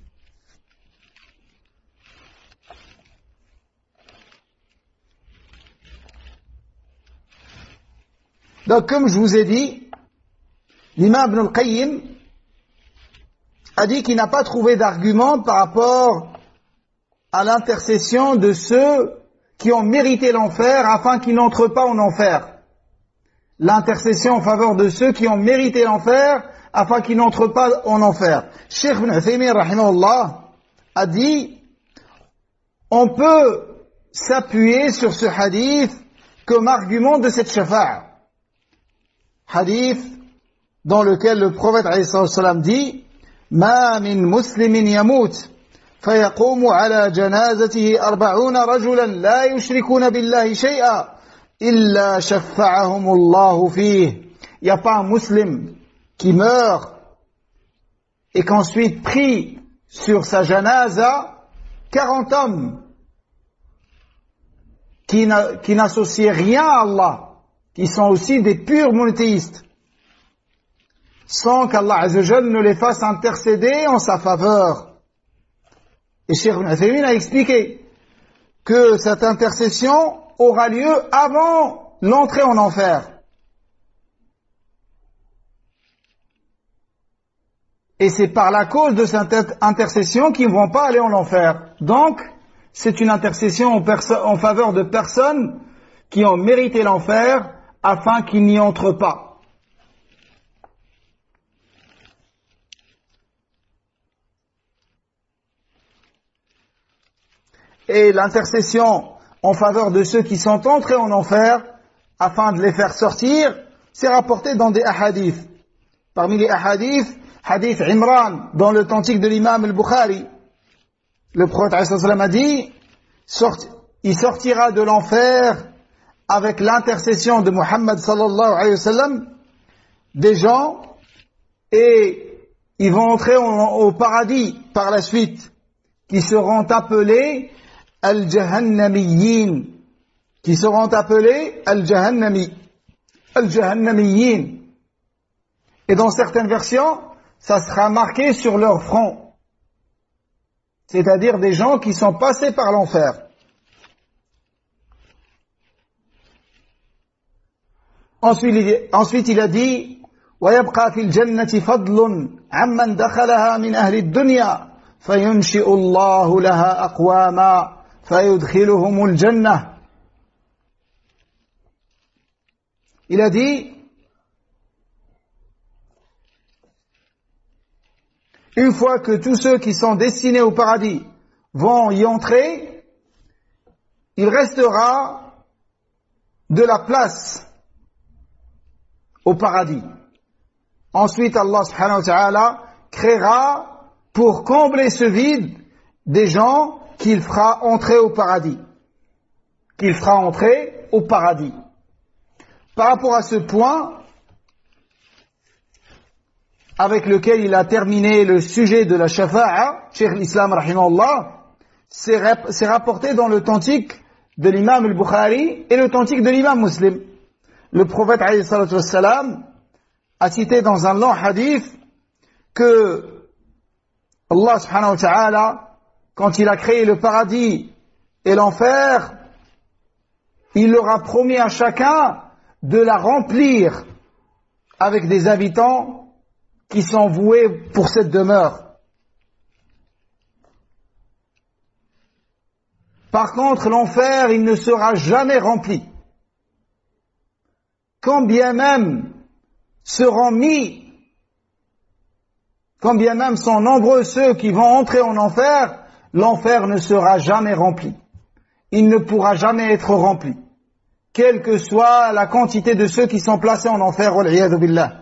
Donc comme je vous ai dit, l'imam Ibn al-Qayyim a dit qu'il n'a pas trouvé d'argument par rapport à l'intercession de ceux qui ont mérité l'enfer afin qu'ils n'entrent pas en enfer. l'intercession en faveur de ceux qui ont mérité l'enfer afin qu'ils n'entrent pas en enfer. Cheikh Ibn Uthaymin rahimahullah a dit, on peut s'appuyer sur ce hadith comme argument de cette shafa'a. Hadith dans lequel le prophète alayhi salam dit, ma min muslimin yamut فيقوم على جنازته أربعون رجلا لا يشركون بالله شيئا إلا شفعهم الله فيه. Il n'y a pas un musulman qui meurt et qu'ensuite prie sur sa janaza quarante hommes qui n'associent rien à Allah, qui sont aussi des purs monothéistes, sans qu'Allah Azzawajal ne les fasse intercéder en sa faveur. Et Cheikh Ibn Uthaymin a expliqué que cette intercession aura lieu avant l'entrée en enfer. Et c'est par la cause de cette intercession qu'ils ne vont pas aller en enfer. Donc, c'est une intercession en, perso- en faveur de personnes qui ont mérité l'enfer afin qu'ils n'y entrent pas. Et l'intercession en faveur de ceux qui sont entrés en enfer, afin de les faire sortir, c'est rapporté dans des ahadiths. Parmi les ahadiths, hadith Imran, dans le cantique de l'imam al-Bukhari, le prophète a dit, sorti, il sortira de l'enfer avec l'intercession de Muhammad sallallahu alayhi wa sallam, des gens, et ils vont entrer au, au paradis par la suite, qui seront appelés Al-Jahannamiyin, qui seront appelés Al-Jahannami, Al-Jahannamiyin. Et dans certaines versions, ça sera marqué sur leur front. C'est-à-dire des gens qui sont passés par l'enfer. Ensuite, il, ensuite, il a dit, وَيَبْقَى فِي الْجَنَّةِ فَضْلٌ عَمَّنْ دَخَلَهَا مِنْ أَهْلِ الدُّنْيَا فَيُنْشِئُ اللَّهُ لَهَا أَقْوَامًا فَيُدْخِلُهُمُ الْجَنَّةِ. Il a dit, une fois que tous ceux qui sont destinés au paradis vont y entrer, il restera de la place au paradis. Ensuite, Allah subhanahu wa ta'ala créera pour combler ce vide des gens qu'il fera entrer au paradis. Qu'il fera entrer au paradis. Par rapport à ce point, avec lequel il a terminé le sujet de la shafa'a, Cheikh l'Islam rahimahullah, c'est rapporté dans le cantique de l'imam al-Bukhari et le cantique de l'imam Muslim. Le prophète alayhi salatu wassalam a cité dans un long hadith que Allah subhanahu wa ta'ala, quand il a créé le paradis et l'enfer, il leur a promis à chacun de la remplir avec des habitants qui sont voués pour cette demeure. Par contre, l'enfer, il ne sera jamais rempli. Quand bien même seront mis, quand bien même sont nombreux ceux qui vont entrer en enfer, l'enfer ne sera jamais rempli. Il ne pourra jamais être rempli, quelle que soit la quantité de ceux qui sont placés en enfer, wal-'iyadhu billah.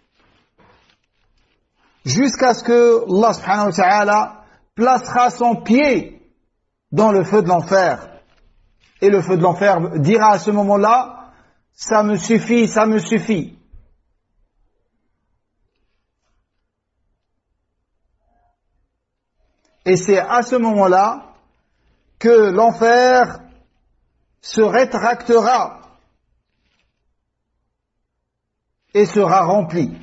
Jusqu'à ce que Allah subhanahu wa ta'ala placera son pied dans le feu de l'enfer. Et le feu de l'enfer dira à ce moment-là, ça me suffit, ça me suffit. Et c'est à ce moment-là que l'enfer se rétractera et sera rempli.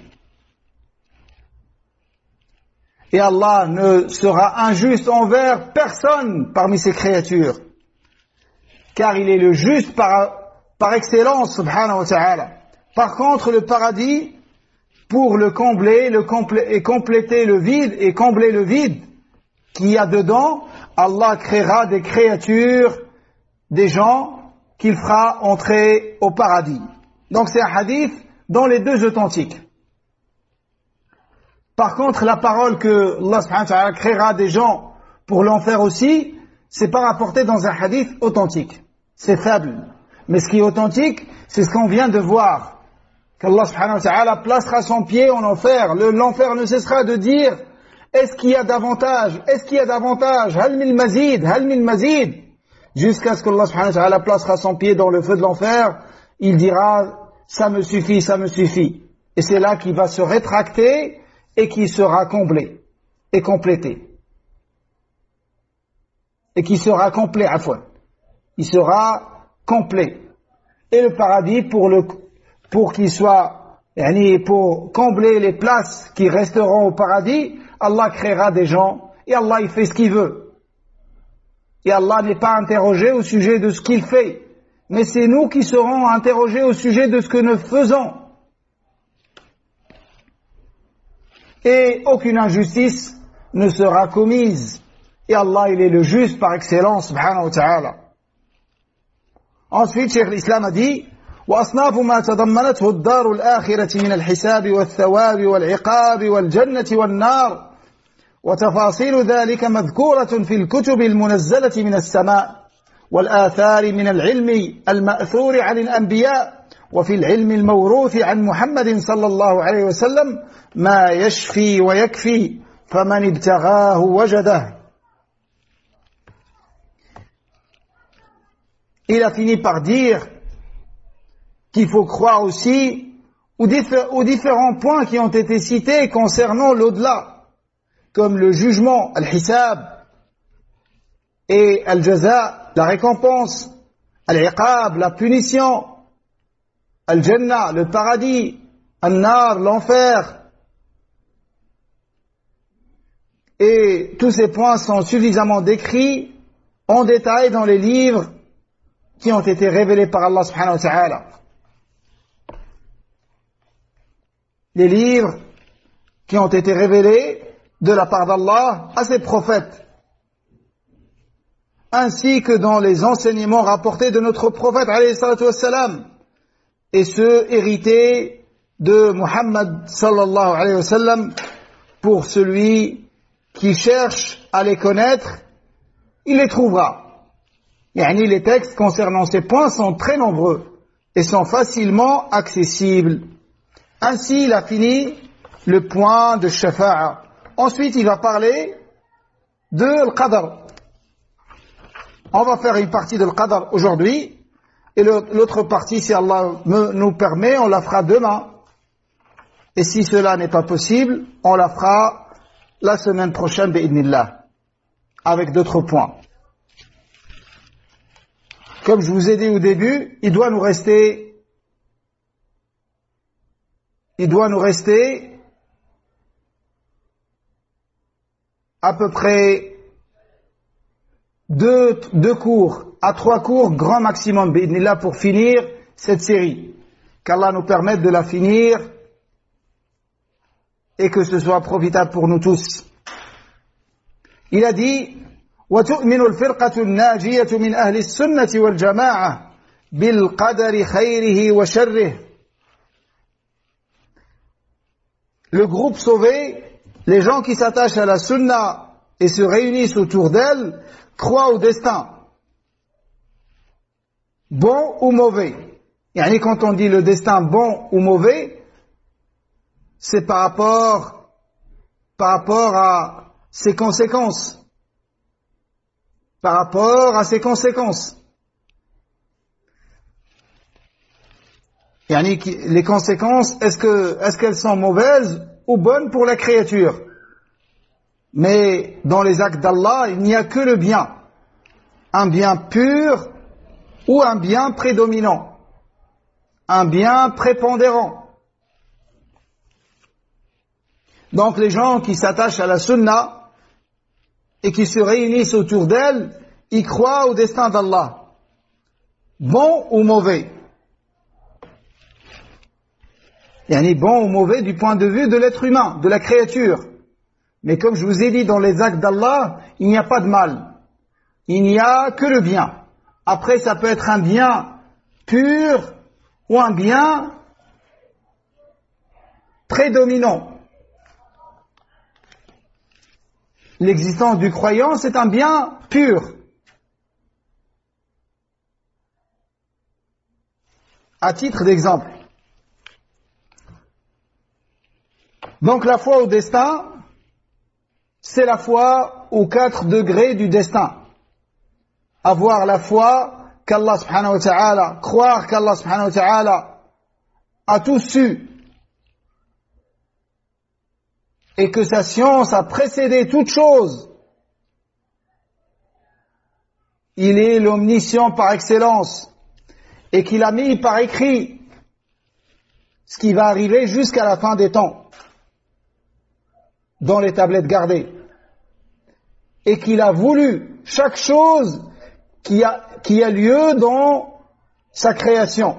Et Allah ne sera injuste envers personne parmi ses créatures, car il est le juste par, par excellence, subhanahu wa ta'ala. Par contre, le paradis, pour le combler, le complé- et compléter le vide, et combler le vide qu'il y a dedans, Allah créera des créatures, des gens qu'il fera entrer au paradis. Donc c'est un hadith dans les deux authentiques. Par contre, la parole que Allah subhanahu wa ta'ala créera des gens pour l'enfer aussi, c'est pas rapporté dans un hadith authentique. C'est faible. Mais ce qui est authentique, c'est ce qu'on vient de voir. Qu'Allah subhanahu wa ta'ala placera son pied en enfer. Le, l'enfer ne cessera de dire, est-ce qu'il y a davantage? Est-ce qu'il y a davantage? Hal mil mazid? Hal mil mazid? Jusqu'à ce qu'Allah subhanahu wa ta'ala placera son pied dans le feu de l'enfer, il dira, ça me suffit, ça me suffit. Et c'est là qu'il va se rétracter et qui sera comblé et complété. Et qui sera complet, à fois. Il sera complet. Et le paradis, pour le, pour qu'il soit, pour combler les places qui resteront au paradis, Allah créera des gens, et Allah il fait ce qu'il veut. Et Allah n'est pas interrogé au sujet de ce qu'il fait, mais c'est nous qui serons interrogés au sujet de ce que nous faisons. Et aucune injustice ne sera commise. Et Allah, il est le juste par excellence, subhanahu wa ta'ala. Ensuite, Cheikh l'Islam a dit, وأصناف ما تضمنته الدار الآخرة من الحساب والثواب والعقاب والجنة والنار وتفاصيل ذلك مذكورة في الكتب المنزلة من السماء والآثار من العلم المأثور عن الأنبياء وفي العلم الموروث عن محمد صلى الله عليه وسلم ما يشفي ويكفي فمن ابتغاه وجده. Il a fini par dire qu'il faut croire aussi aux, diffé- aux différents points qui ont été cités concernant l'au-delà, comme le jugement, al-hisab, et al-jaza, la récompense, al-iqab, la punition, al-jannah, le paradis, al-nar, l'enfer. Et tous ces points sont suffisamment décrits en détail dans les livres qui ont été révélés par Allah subhanahu wa ta'ala. Les livres qui ont été révélés de la part d'Allah à ses prophètes, ainsi que dans les enseignements rapportés de notre prophète alayhi salatu wassalam, et ceux hérités de Muhammad sallallahu alayhi wa sallam. Pour celui qui cherche à les connaître, il les trouvera. Yani les textes concernant ces points sont très nombreux et sont facilement accessibles. Ainsi, il a fini le point de shafa'a. Ensuite, il va parler de l'qadr. On va faire une partie de l'qadr aujourd'hui, et l'autre partie, si Allah me, nous permet, on la fera demain. Et si cela n'est pas possible, on la fera la semaine prochaine, bi'idhnillah, avec d'autres points. Comme je vous ai dit au début, il doit nous rester, il doit nous rester à peu près deux, deux cours, à trois cours, grand maximum, bi'idhnillah, pour finir cette série. Qu'Allah nous permette de la finir et que ce soit profitable pour nous tous. Il a dit, وتؤمن الفرقة الناجية من أهل السنة والجماعة بالقدر خيره وشره. Le groupe sauvé, les gens qui s'attachent à la sunna et se réunissent autour d'elle, croient au destin, bon ou mauvais. Yani quand on dit le destin bon ou mauvais, c'est par rapport, par rapport à ses conséquences. Par rapport à ses conséquences. Yani, les conséquences, est-ce que, est-ce qu'elles sont mauvaises ou bonnes pour la créature? Mais dans les actes d'Allah, il n'y a que le bien. Un bien pur ou un bien prédominant. Un bien prépondérant. Donc les gens qui s'attachent à la sunna et qui se réunissent autour d'elle, ils croient au destin d'Allah, bon ou mauvais. Yani bon ou mauvais du point de vue de l'être humain, de la créature. Mais comme je vous ai dit, dans les actes d'Allah, il n'y a pas de mal. Il n'y a que le bien. Après, ça peut être un bien pur ou un bien prédominant. L'existence du croyant, c'est un bien pur. À titre d'exemple. Donc la foi au destin, c'est la foi aux quatre degrés du destin. Avoir la foi qu'Allah subhanahu wa ta'ala, croire qu'Allah subhanahu wa ta'ala a tout su et que sa science a précédé toute chose. Il est l'omniscient par excellence et qu'il a mis par écrit ce qui va arriver jusqu'à la fin des temps dans les tablettes gardées et qu'il a voulu chaque chose qui a, qui a lieu dans sa création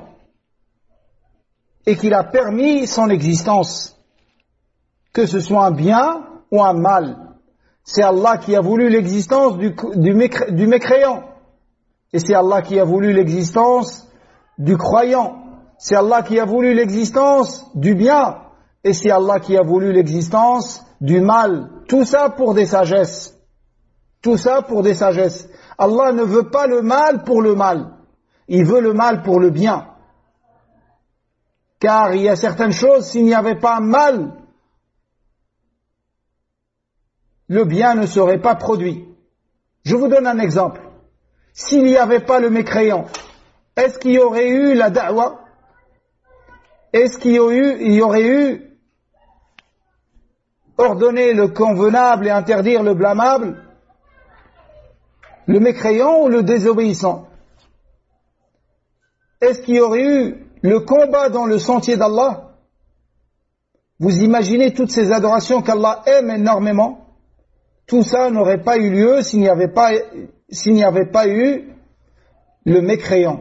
et qu'il a permis son existence, que ce soit un bien ou un mal. C'est Allah qui a voulu l'existence du, du, mécré, du mécréant et c'est Allah qui a voulu l'existence du croyant. C'est Allah qui a voulu l'existence du bien et c'est Allah qui a voulu l'existence du mal. Tout ça pour des sagesses. Tout ça pour des sagesses. Allah ne veut pas le mal pour le mal. Il veut le mal pour le bien. Car il y a certaines choses, s'il n'y avait pas mal, le bien ne serait pas produit. Je vous donne un exemple. S'il n'y avait pas le mécréant, est-ce qu'il y aurait eu la da'wa? Est-ce qu'il y aurait eu, il y aurait eu ordonner le convenable et interdire le blâmable? Le mécréant ou le désobéissant? Est-ce qu'il y aurait eu le combat dans le sentier d'Allah? Vous imaginez toutes ces adorations qu'Allah aime énormément? Tout ça n'aurait pas eu lieu s'il n'y avait pas, s'il n'y avait pas eu le mécréant.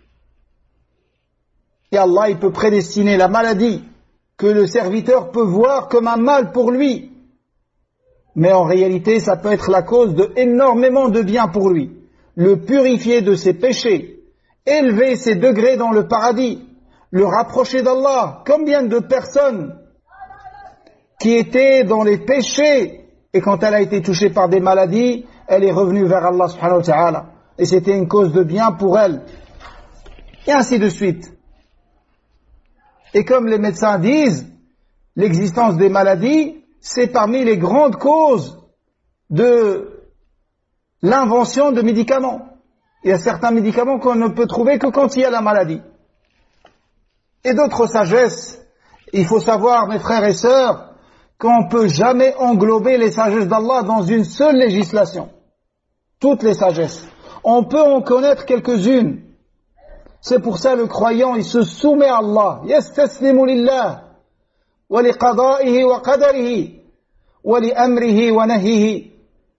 Et Allah, il peut prédestiner la maladie que le serviteur peut voir comme un mal pour lui. Mais en réalité, ça peut être la cause de énormément de bien pour lui. Le purifier de ses péchés, élever ses degrés dans le paradis, le rapprocher d'Allah. Combien de personnes qui étaient dans les péchés et quand elle a été touchée par des maladies, elle est revenue vers Allah subhanahu wa ta'ala. Et c'était une cause de bien pour elle. Et ainsi de suite. Et comme les médecins disent, l'existence des maladies, c'est parmi les grandes causes de l'invention de médicaments. Il y a certains médicaments qu'on ne peut trouver que quand il y a la maladie. Et d'autres sagesses. Il faut savoir, mes frères et sœurs, qu'on ne peut jamais englober les sagesses d'Allah dans une seule législation. Toutes les sagesses. On peut en connaître quelques-unes. C'est pour ça le croyant, il se soumet à Allah. يَسْتَسْلِمُ لِلَّهِ وَلِقَضَائِهِ وَقَدَرِهِ وَلِأَمْرِهِ وَنَهِهِ.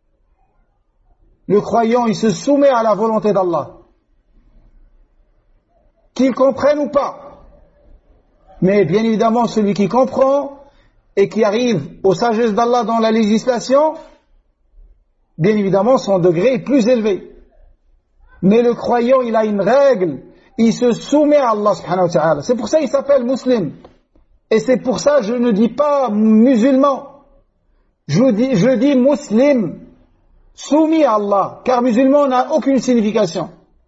Le croyant, il se soumet à la volonté d'Allah. Qu'il comprenne ou pas. Mais bien évidemment, celui qui comprend et qui arrive aux sagesses d'Allah dans la législation, bien évidemment, son degré est plus élevé. Mais le croyant, il a une règle. Il se soumet à Allah subhanahu wa ta'ala. C'est pour ça qu'il s'appelle musulman. Et c'est pour ça que je ne dis pas musulman. Je dis, je dis muslim, soumis à Allah. Car musulman n'a aucune signification.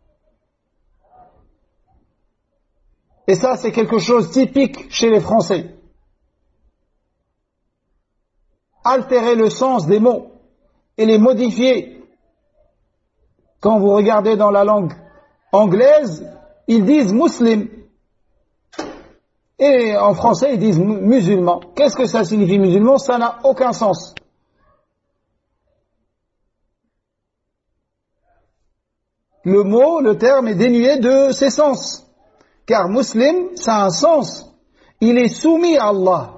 Et ça, c'est quelque chose de typique chez les Français. Altérer le sens des mots et les modifier. Quand vous regardez dans la langue anglaise, ils disent muslim. Et en français, ils disent musulman. Qu'est-ce que ça signifie musulman? Ça n'a aucun sens. Le mot, le terme est dénué de ses sens. Car muslim, ça a un sens. Il est soumis à Allah.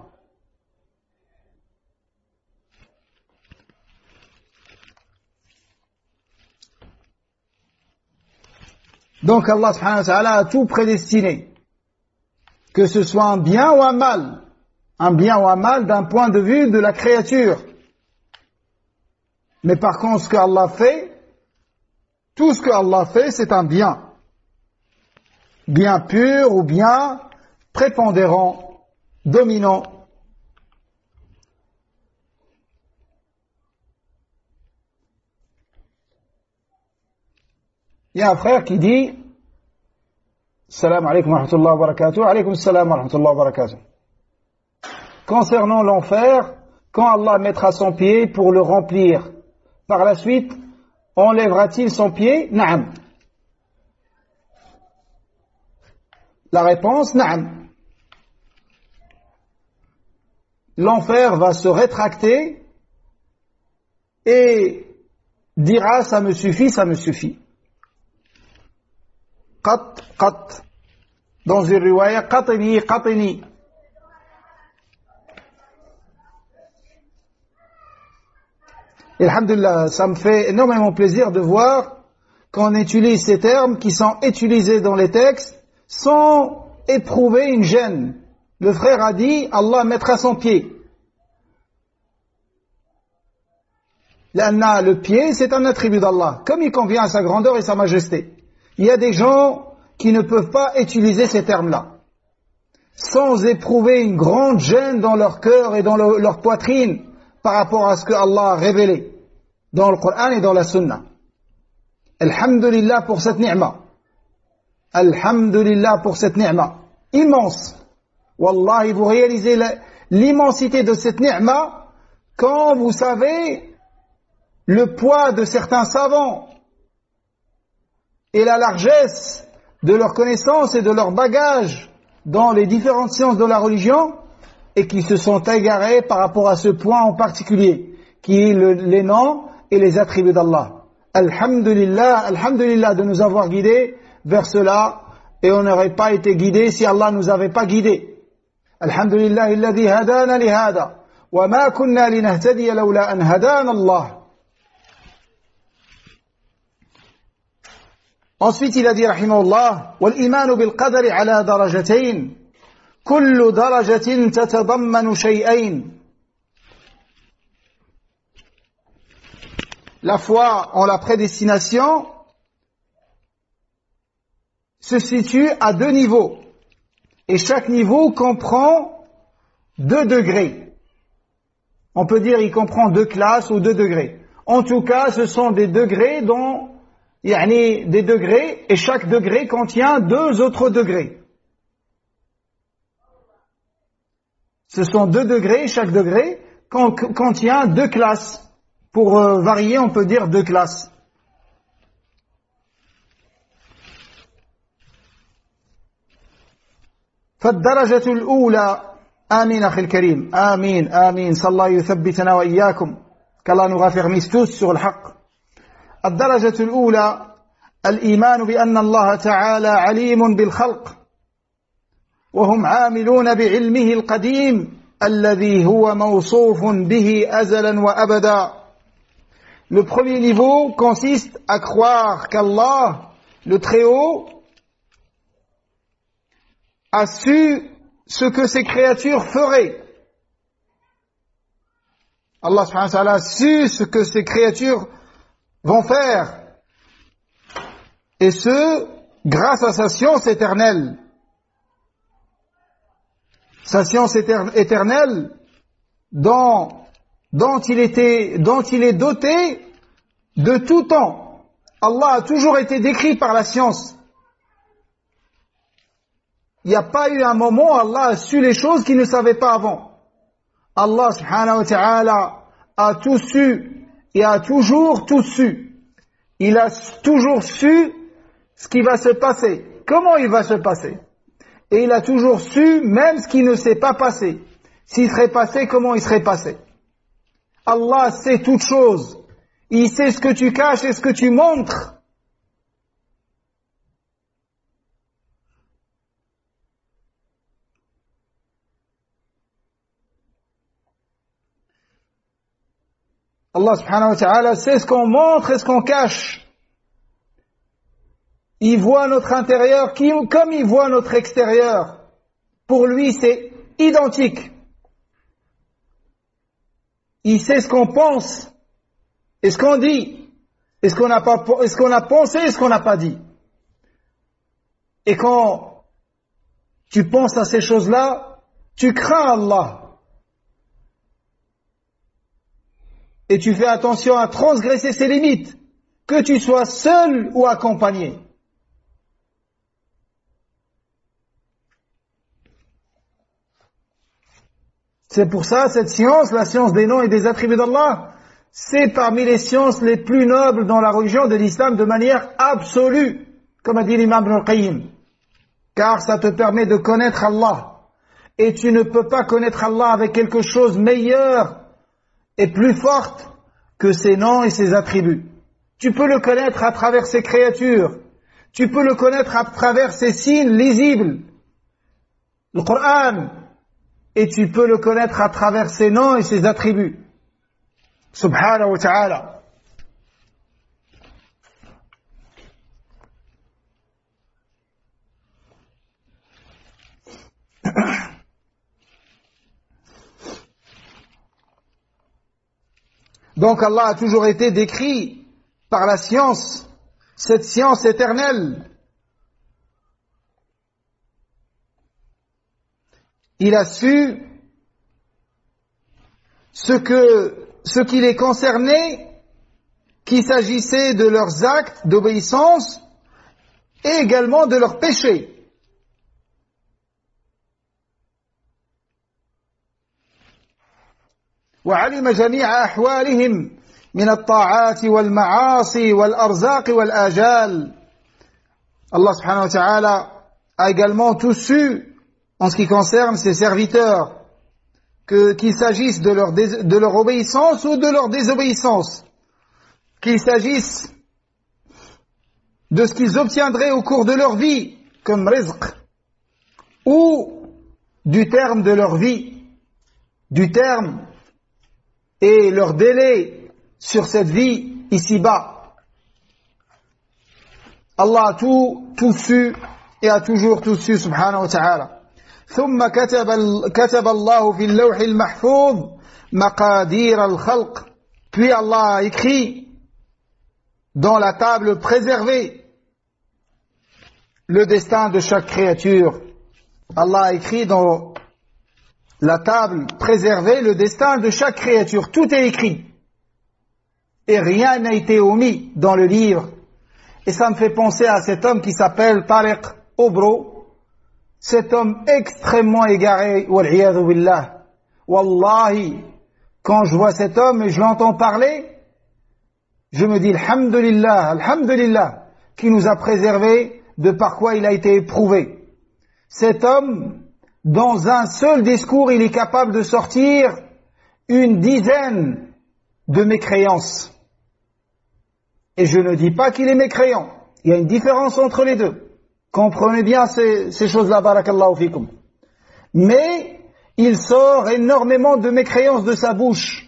Donc Allah subhanahu wa ta'ala a tout prédestiné. Que ce soit un bien ou un mal. Un bien ou un mal d'un point de vue de la créature. Mais par contre, ce qu'Allah fait, tout ce qu'Allah fait, c'est un bien. bien pur ou bien prépondérant, dominant. Il y a un frère qui dit Salam alaikum wa rahmatullahi wa barakatuh, alaikum salam wa rahmatullahi wa barakatuh. Concernant l'enfer, quand Allah mettra son pied pour le remplir, par la suite, enlèvera-t-il son pied? Naam. La réponse, naam. L'enfer va se rétracter et dira ça me suffit, ça me suffit. Qat, qat. Dans une riwaya, qatini, qatini. Et alhamdulillah, ça me fait énormément plaisir de voir qu'on utilise ces termes qui sont utilisés dans les textes sans éprouver une gêne. Le frère a dit, Allah mettra son pied. L'anna, le pied, c'est un attribut d'Allah, comme il convient à sa grandeur et sa majesté. Il y a des gens qui ne peuvent pas utiliser ces termes-là, sans éprouver une grande gêne dans leur cœur et dans le, leur poitrine, par rapport à ce que Allah a révélé dans le Coran et dans la Sunna. Alhamdulillah pour cette ni'ma. Alhamdulillah pour cette ni'ma. Immense. Wallahi, vous réalisez l'immensité de cette ni'ma quand vous savez le poids de certains savants et la largesse de leurs connaissances et de leur bagage dans les différentes sciences de la religion, et qui se sont égarés par rapport à ce point en particulier, qui est le, les noms et les attributs d'Allah. Alhamdulillah, alhamdulillah de nous avoir guidés vers cela, et on n'aurait pas été guidés si Allah nous avait pas guidés. Alhamdulillah, alladhi hadana li hada, wa ma kunna linahtadiya lawla an hadana Allah. Ensuite, il a dit, rahimahullah, wal imanu bil qadari ala darajatayn. كل درجة تتضمن شيئين. La foi en la prédestination se situe à deux niveaux. Et chaque niveau comprend deux degrés. On peut dire qu'il comprend deux classes ou deux degrés. En tout cas, ce sont des degrés dont, yani, des degrés, et chaque degré contient deux autres degrés. Ce sont deux degrés, chaque degré contient deux classes. Pour euh, varier, on peut dire deux classes. فالدرجة الأولى آمين أخي الكريم آمين آمين صلى الله يثبتنا وإياكم qu'Allah nous raffermisse tous sur le haqq. الدرجة الأولى الإيمان بأن الله تعالى عليم بالخلق وهم عاملون بعلمه القديم الذي هو موصوف به أزلا وأبدا. Le premier niveau consiste à croire qu'Allah, le Très-Haut, a su ce que ses créatures feraient. Allah subhanahu wa ta'ala a su ce que ses créatures vont faire. Et ce, grâce à sa science éternelle. Sa science éternelle dont, dont, il était, dont il est doté de tout temps. Allah a toujours été décrit par la science. Il n'y a pas eu un moment où Allah a su les choses qu'il ne savait pas avant. Allah subhanahu wa ta'ala a tout su et a toujours tout su. Il a toujours su ce qui va se passer. Comment il va se passer? Et il a toujours su même ce qui ne s'est pas passé. S'il serait passé, comment il serait passé? Allah sait toutes choses. Il sait ce que tu caches et ce que tu montres. Allah subhanahu wa ta'ala sait ce qu'on montre et ce qu'on cache. Il voit notre intérieur comme il voit notre extérieur. Pour lui, c'est identique. Il sait ce qu'on pense et ce qu'on dit, et ce qu'on a pas, et ce qu'on a pensé et ce qu'on n'a pas dit. Et quand tu penses à ces choses-là, tu crains Allah. Et tu fais attention à transgresser ses limites, que tu sois seul ou accompagné. C'est pour ça, cette science, la science des noms et des attributs d'Allah, c'est parmi les sciences les plus nobles dans la religion de l'islam de manière absolue, comme a dit l'imam Ibn al-Qayyim. Car ça te permet de connaître Allah. Et tu ne peux pas connaître Allah avec quelque chose meilleur et plus forte que ses noms et ses attributs. Tu peux le connaître à travers ses créatures. Tu peux le connaître à travers ses signes lisibles. Le Coran. Et tu peux le connaître à travers ses noms et ses attributs. Subhanahu wa ta'ala. Donc Allah a toujours été décrit par la science, cette science éternelle. Il a su ce que, ce qui les concernait, qu'il s'agissait de leurs actes d'obéissance et également de leurs péchés. وعلم جميع أحوالهم من الطاعات والمعاصي والأرزاق والآجال. Allah subhanahu wa ta'ala a également tout su en ce qui concerne ses serviteurs, que, qu'il s'agisse de leur, dés, de leur obéissance ou de leur désobéissance, qu'il s'agisse de ce qu'ils obtiendraient au cours de leur vie, comme rizq, ou du terme de leur vie, du terme et leur délai sur cette vie ici-bas. Allah a tout, tout su et a toujours tout su, subhanahu wa ta'ala. ثم كتب كتب الله في اللوح المحفوظ مقادير الخلق. Puis Allah a écrit dans la table préservée le destin de chaque créature. Allah a écrit dans la table préservée le destin de chaque créature. Tout est écrit. Et rien n'a été omis dans le livre. Et ça me fait penser à cet homme qui s'appelle Tariq Obro. Cet homme extrêmement égaré, wal'iyadhu billah. Wallahi, quand je vois cet homme et je l'entends parler, je me dis alhamdulillah, alhamdulillah, qui nous a préservés de par quoi il a été éprouvé. Cet homme, dans un seul discours, il est capable de sortir une dizaine de mécréances. Et je ne dis pas qu'il est mécréant. Il y a une différence entre les deux. Comprenez bien ces, ces choses-là, barakallahu fikum. Mais il sort énormément de mécréances de sa bouche.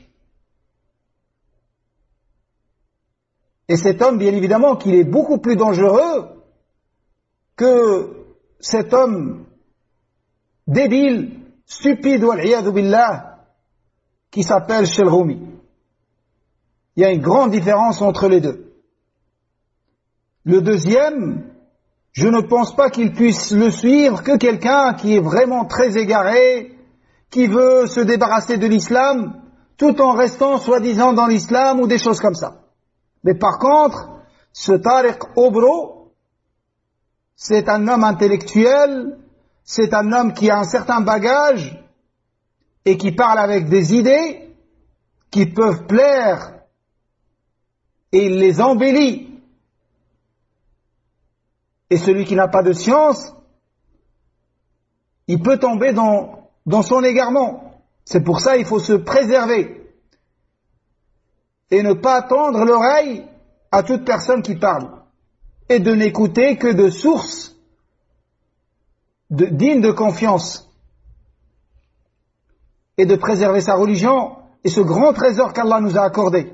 Et cet homme, bien évidemment, qu'il est beaucoup plus dangereux que cet homme débile, stupide, wal'iyadhu billah, qui s'appelle Shelroumi. Il y a une grande différence entre les deux. Le deuxième, je ne pense pas qu'il puisse le suivre que quelqu'un qui est vraiment très égaré, qui veut se débarrasser de l'islam, tout en restant soi-disant dans l'islam ou des choses comme ça. Mais par contre, ce Tariq Obro, c'est un homme intellectuel, c'est un homme qui a un certain bagage et qui parle avec des idées qui peuvent plaire et il les embellit. Et celui qui n'a pas de science, il peut tomber dans, dans son égarement. C'est pour ça qu'il faut se préserver et ne pas tendre l'oreille à toute personne qui parle et de n'écouter que de sources de, dignes de confiance et de préserver sa religion et ce grand trésor qu'Allah nous a accordé.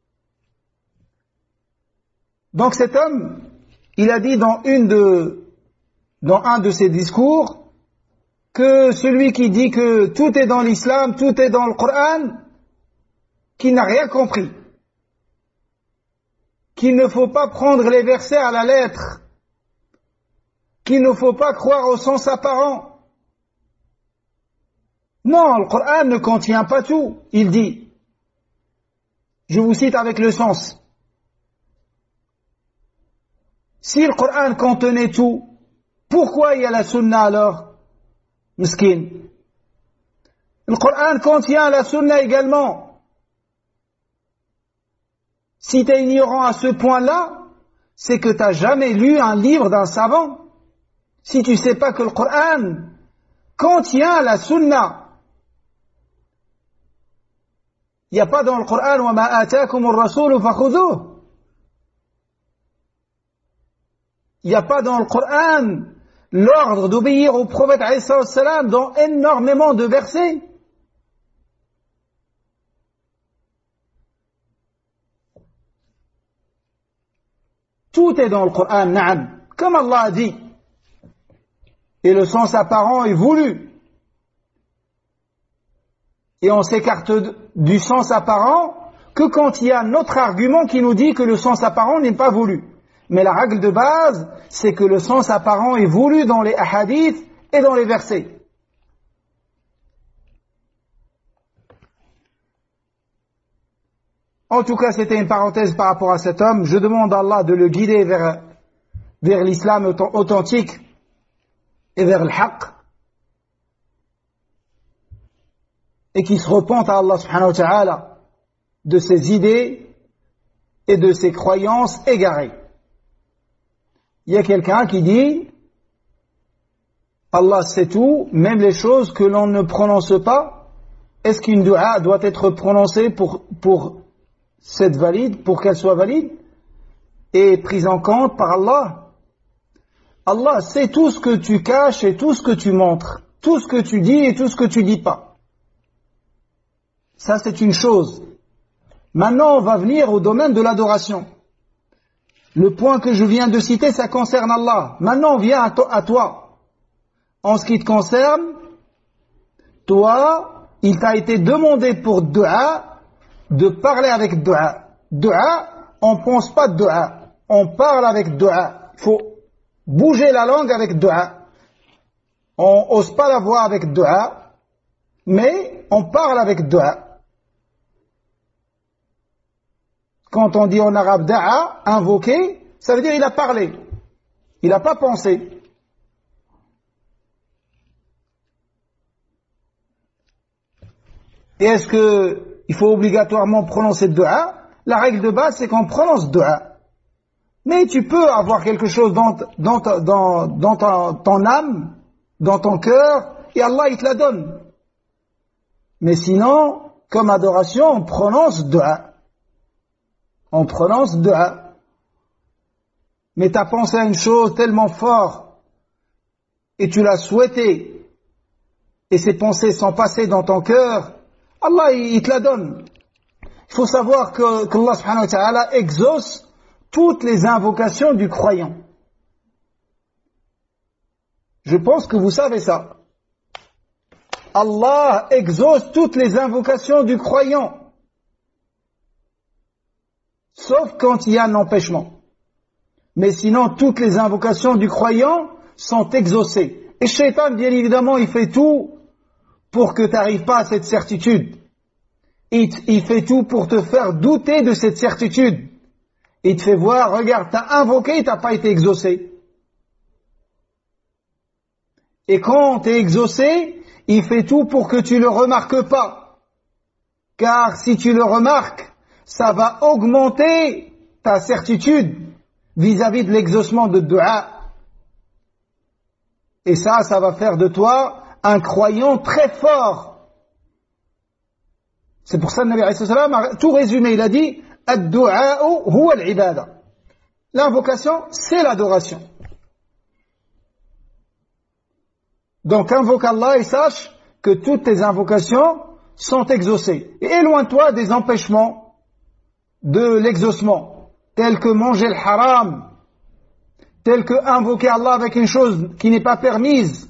Donc cet homme, il a dit dans, une de, dans un de ses discours que celui qui dit que tout est dans l'islam, tout est dans le Coran, qu'il n'a rien compris. Qu'il ne faut pas prendre les versets à la lettre. qu'il ne faut pas croire au sens apparent. Non, le Coran ne contient pas tout. Il dit, je vous cite avec le sens, si le Coran contenait tout, pourquoi il y a la sunna alors? Miskin. Le Coran contient la sunna également. Si tu es ignorant à ce point-là, c'est que tu n'as jamais lu un livre d'un savant. Si tu ne sais pas que le Coran contient la sunna, il n'y a pas dans le Coran wa ma atakum ar-rasul fakhudhuh. Il n'y a pas dans le Coran l'ordre d'obéir au prophète alayhi salam dans énormément de versets. Tout est dans le Coran, na'am, comme Allah a dit. Et le sens apparent est voulu. Et on s'écarte du sens apparent que quand il y a un autre argument qui nous dit que le sens apparent n'est pas voulu. Mais la règle de base, c'est que le sens apparent est voulu dans les hadiths et dans les versets. En tout cas, c'était une parenthèse par rapport à cet homme. Je demande à Allah de le guider vers, vers l'islam authentique et vers le haqq. Et qu'il se repente à Allah subhanahu wa ta'ala de ses idées et de ses croyances égarées. Il y a quelqu'un qui dit Allah sait tout, même les choses que l'on ne prononce pas. Est-ce qu'une dua doit être prononcée pour, pour cette valide, pour qu'elle soit valide et prise en compte par Allah? Allah sait tout ce que tu caches et tout ce que tu montres, tout ce que tu dis et tout ce que tu dis pas. Ça, c'est une chose. Maintenant, on va venir au domaine de l'adoration. Le point que je viens de citer, ça concerne Allah. Maintenant, on vient à, to- à toi. En ce qui te concerne, toi, il t'a été demandé pour dua de parler avec dua. Dua, on pense pas de dua. On parle avec dua. Il faut bouger la langue avec dua. On ose pas la voir avec dua, mais on parle avec dua. Quand on dit en arabe da'a, invoquer, ça veut dire il a parlé. Il n'a pas pensé. Et est-ce que il faut obligatoirement prononcer dua? La règle de base, c'est qu'on prononce dua. Mais tu peux avoir quelque chose dans, dans, dans, dans ton, ton âme, dans ton cœur, et Allah, il te la donne. Mais sinon, comme adoration, on prononce dua. On prononce dua. Mais tu as pensé à une chose tellement fort et tu l'as souhaité et ces pensées sont passées dans ton cœur, Allah il, il te la donne. Il faut savoir que qu'Allah subhanahu wa ta'ala exauce toutes les invocations du croyant. Je pense que vous savez ça. Allah exauce toutes les invocations du croyant. Sauf quand il y a un empêchement. Mais sinon, toutes les invocations du croyant sont exaucées. Et Shaitan, bien évidemment, il fait tout pour que tu n'arrives pas à cette certitude. Il, il fait tout pour te faire douter de cette certitude. Il te fait voir, regarde, tu as invoqué, tu n'as pas été exaucé. Et quand tu es exaucé, il fait tout pour que tu ne le remarques pas. Car si tu le remarques, ça va augmenter ta certitude vis-à-vis de l'exaucement de dua. Et ça, ça va faire de toi un croyant très fort. C'est pour ça que le Nabi alayhi salam a tout résumé. Il a dit « Ad-du'a'u huwa al-ibada ». L'invocation, c'est l'adoration. Donc invoque Allah et sache que toutes tes invocations sont exaucées. Et éloigne-toi des empêchements de l'exaucement, tels que manger le haram, tels que invoquer Allah avec une chose qui n'est pas permise.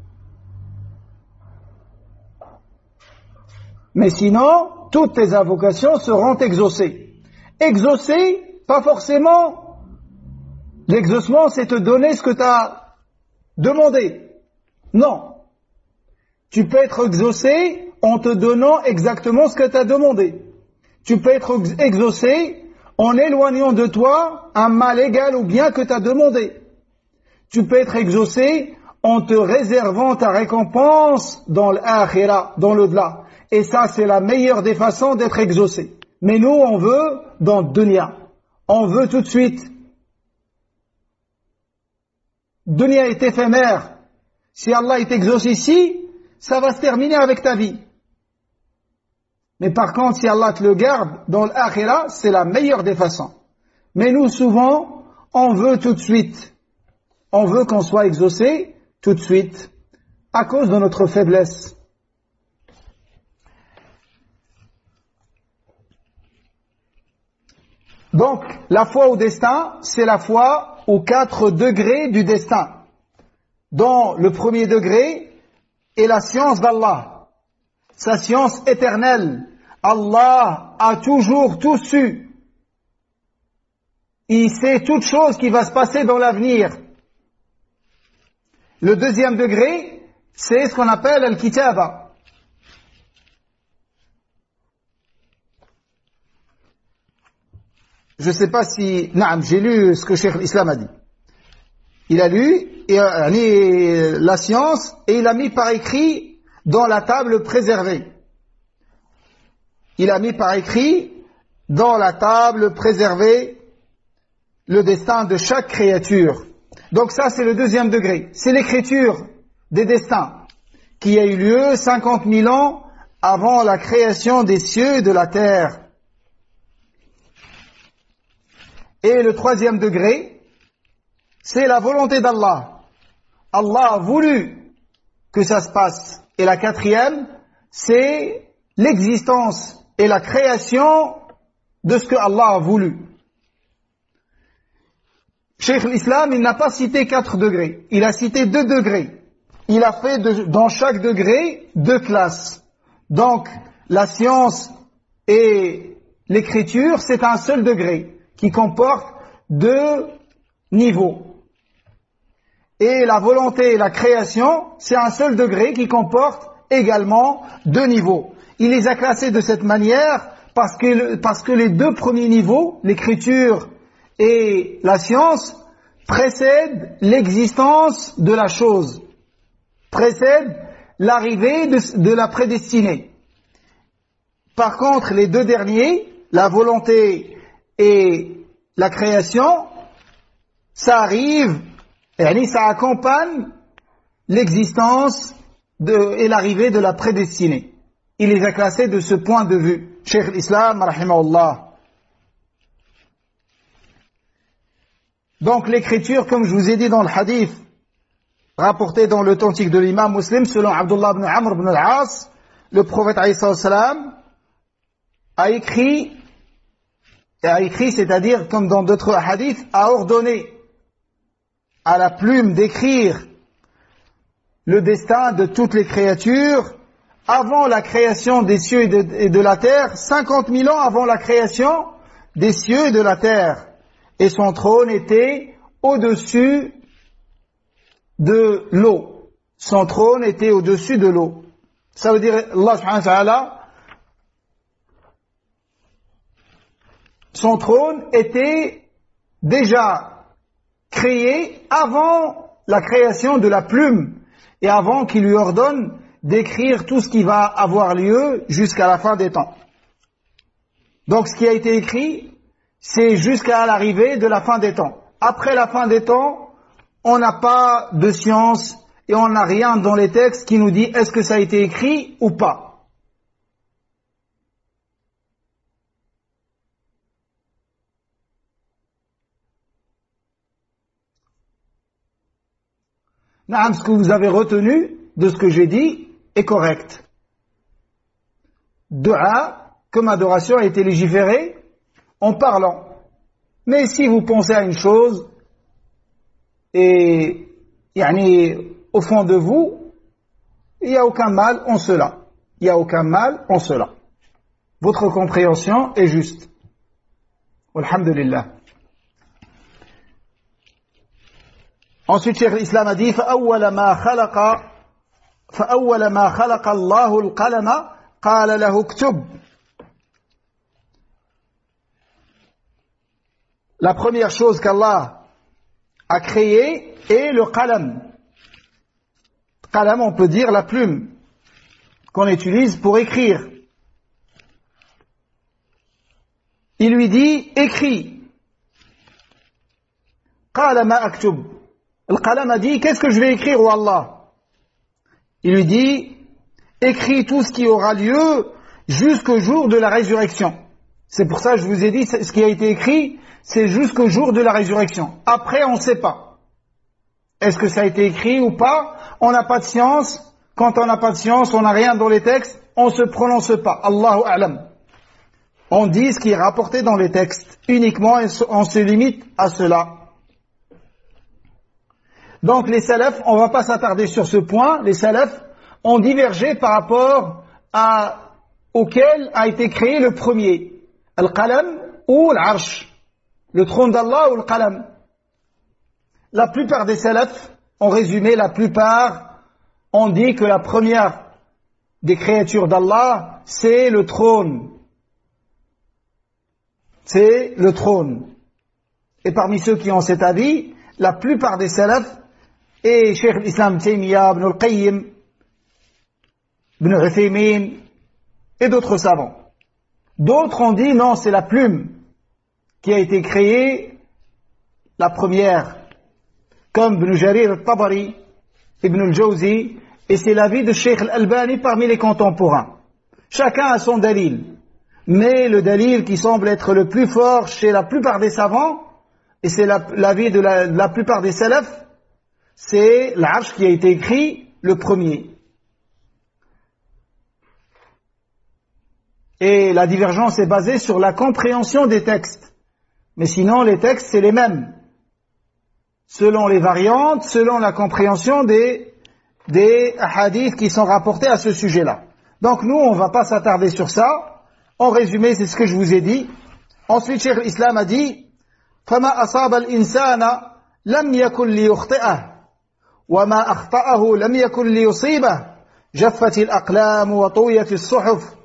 Mais sinon, toutes tes invocations seront exaucées. Exaucées, pas forcément. L'exaucement, c'est te donner ce que tu as demander. Non. Tu peux être exaucé en te donnant exactement ce que tu as demandé. Tu peux être exaucé en éloignant de toi un mal égal au bien que tu as demandé. Tu peux être exaucé en te réservant ta récompense dans l'akhira, dans l'au-delà. Et ça, c'est la meilleure des façons d'être exaucé. Mais nous, on veut dans le dunya. On veut tout de suite. Dunya est éphémère. Si Allah est exaucé ici, ça va se terminer avec ta vie. Mais par contre, si Allah te le garde dans l'akhira, c'est la meilleure des façons. Mais nous, souvent, on veut tout de suite. On veut qu'on soit exaucé tout de suite, à cause de notre faiblesse. Donc, la foi au destin, c'est la foi aux quatre degrés du destin. Dont le premier degré est la science d'Allah, sa science éternelle. Allah a toujours tout su. Il sait toute chose qui va se passer dans l'avenir. Le deuxième degré, c'est ce qu'on appelle al-kitaba. Je ne sais pas si... Non, j'ai lu ce que Cheikh l'Islam a dit. Il a lu et, euh, la science et il a mis par écrit dans la table préservée. Il a mis par écrit dans la table préservée le destin de chaque créature. Donc ça, c'est le deuxième degré. C'est l'écriture des destins qui a eu lieu cinquante mille ans avant la création des cieux et de la terre. Et le troisième degré, c'est la volonté d'Allah. Allah a voulu que ça se passe. Et la quatrième, c'est l'existence et la création de ce que Allah a voulu. Cheikh l'Islam, il n'a pas cité quatre degrés. Il a cité deux degrés. Il a fait de, dans chaque degré deux classes. Donc, la science et l'écriture, c'est un seul degré qui comporte deux niveaux. Et la volonté et la création, c'est un seul degré qui comporte également deux niveaux. Il les a classés de cette manière parce que, parce que les deux premiers niveaux, l'écriture et la science, précèdent l'existence de la chose, précèdent l'arrivée de, de la prédestinée. Par contre, les deux derniers, la volonté et la création, ça arrive, et ça accompagne l'existence de, et l'arrivée de la prédestinée. Il les a classés de ce point de vue. Cheikh l'Islam, rahimahullah. Donc l'écriture, comme je vous ai dit dans le hadith, rapporté dans l'authentique de l'imam muslim, selon Abdullah ibn Amr ibn al-As, le prophète alayhi salam a écrit, a écrit, c'est-à-dire, comme dans d'autres hadiths, a ordonné à la plume d'écrire le destin de toutes les créatures avant la création des cieux et de, et de la terre, cinquante mille ans avant la création des cieux et de la terre. Et son trône était au-dessus de l'eau. Son trône était au-dessus de l'eau. Ça veut dire, Allah subhanahu wa ta'ala, son trône était déjà créé avant la création de la plume et avant qu'il lui ordonne d'écrire tout ce qui va avoir lieu jusqu'à la fin des temps. Donc ce qui a été écrit, c'est jusqu'à l'arrivée de la fin des temps. Après la fin des temps, on n'a pas de science et on n'a rien dans les textes qui nous dit est-ce que ça a été écrit ou pas. Naam, ce que vous avez retenu de ce que j'ai dit est correct. Dua, comme adoration, a été légiférée en parlant. Mais si vous pensez à une chose, et yani, au fond de vous, il n'y a aucun mal en cela. Il n'y a aucun mal en cela. Votre compréhension est juste. Alhamdulillah. Ensuite, Cheikh l'Islam a dit فأول ما خلق فأول ما خلق الله القلم قال له اكتب. La première chose qu'Allah a créée est le qalam. Qalam, on peut dire la plume qu'on utilise pour écrire. Il lui dit écris. Qala ma aktub. Le qalam a dit qu'est-ce que je vais écrire, ô Allah? Il lui dit écris tout ce qui aura lieu jusqu'au jour de la résurrection. C'est pour ça que je vous ai dit ce qui a été écrit, c'est jusqu'au jour de la résurrection. Après, on ne sait pas. Est-ce que ça a été écrit ou pas? On n'a pas de science. Quand on n'a pas de science, on n'a rien dans les textes, on ne se prononce pas. Allahu a'lam. On dit ce qui est rapporté dans les textes. Uniquement, on se limite à cela. Donc les salafs, on ne va pas s'attarder sur ce point, les salafs ont divergé par rapport à, auquel a été créé le premier. Al-Qalam ou l'Arsh. Le trône d'Allah ou le Qalam. La plupart des salafs, en résumé, la plupart ont dit que la première des créatures d'Allah, c'est le trône. C'est le trône. Et parmi ceux qui ont cet avis, la plupart des salafs, et Cheikh l'Islam Taymiyyah, Ibn al-Qayyim, Ibn Uthaymin, et d'autres savants. D'autres ont dit non, c'est la plume qui a été créée, la première, comme Ibn Jarir al-Tabari, Ibn al-Jawzi, et c'est l'avis de Cheikh al-Albani parmi les contemporains. Chacun a son dalil, mais le dalil qui semble être le plus fort chez la plupart des savants, et c'est l'avis de la, de la plupart des salafs, c'est l'Arsh qui a été écrit le premier. Et la divergence est basée sur la compréhension des textes. Mais sinon, les textes, c'est les mêmes. Selon les variantes, selon la compréhension des, des hadiths qui sont rapportés à ce sujet-là. Donc nous, on ne va pas s'attarder sur ça. En résumé, c'est ce que je vous ai dit. Ensuite, Cheikh l'Islam a dit فَمَا أَصَابَ الْإِنسَانَ لَمْ يَكُنْ لِيُخْطِئَهُ وَمَا أَخْطَأَهُ لَمْ يَكُنْ لِيُصِيبَهُ جَفَّتِ الْأَقْلَامُ وَطُوِّيَتِ الصُّحُفُ.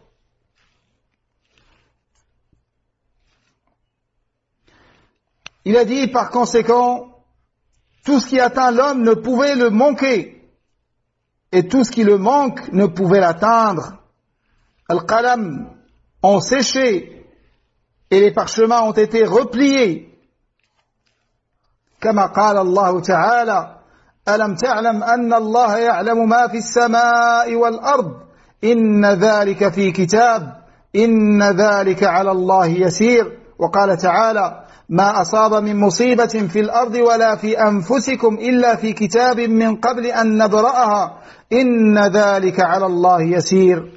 Il a dit, par conséquent, tout ce qui atteint l'homme ne pouvait le manquer, et tout ce qui le manque ne pouvait l'atteindre. Al-Qalam ont séché, et les parchemins ont été repliés. Kama qala Allah Ta'ala, Alam ta'lam anna Allah ya'lamu ma fi as-sama'i wal-ard, inna dhalika fi kitab, inna dhalika 'ala Allah yasir. Wa qala Ta'ala, ما أصاب من مصيبة في الأرض ولا في أنفسكم إلا في كتاب من قبل أن نبرأها إن ذلك على الله يسير.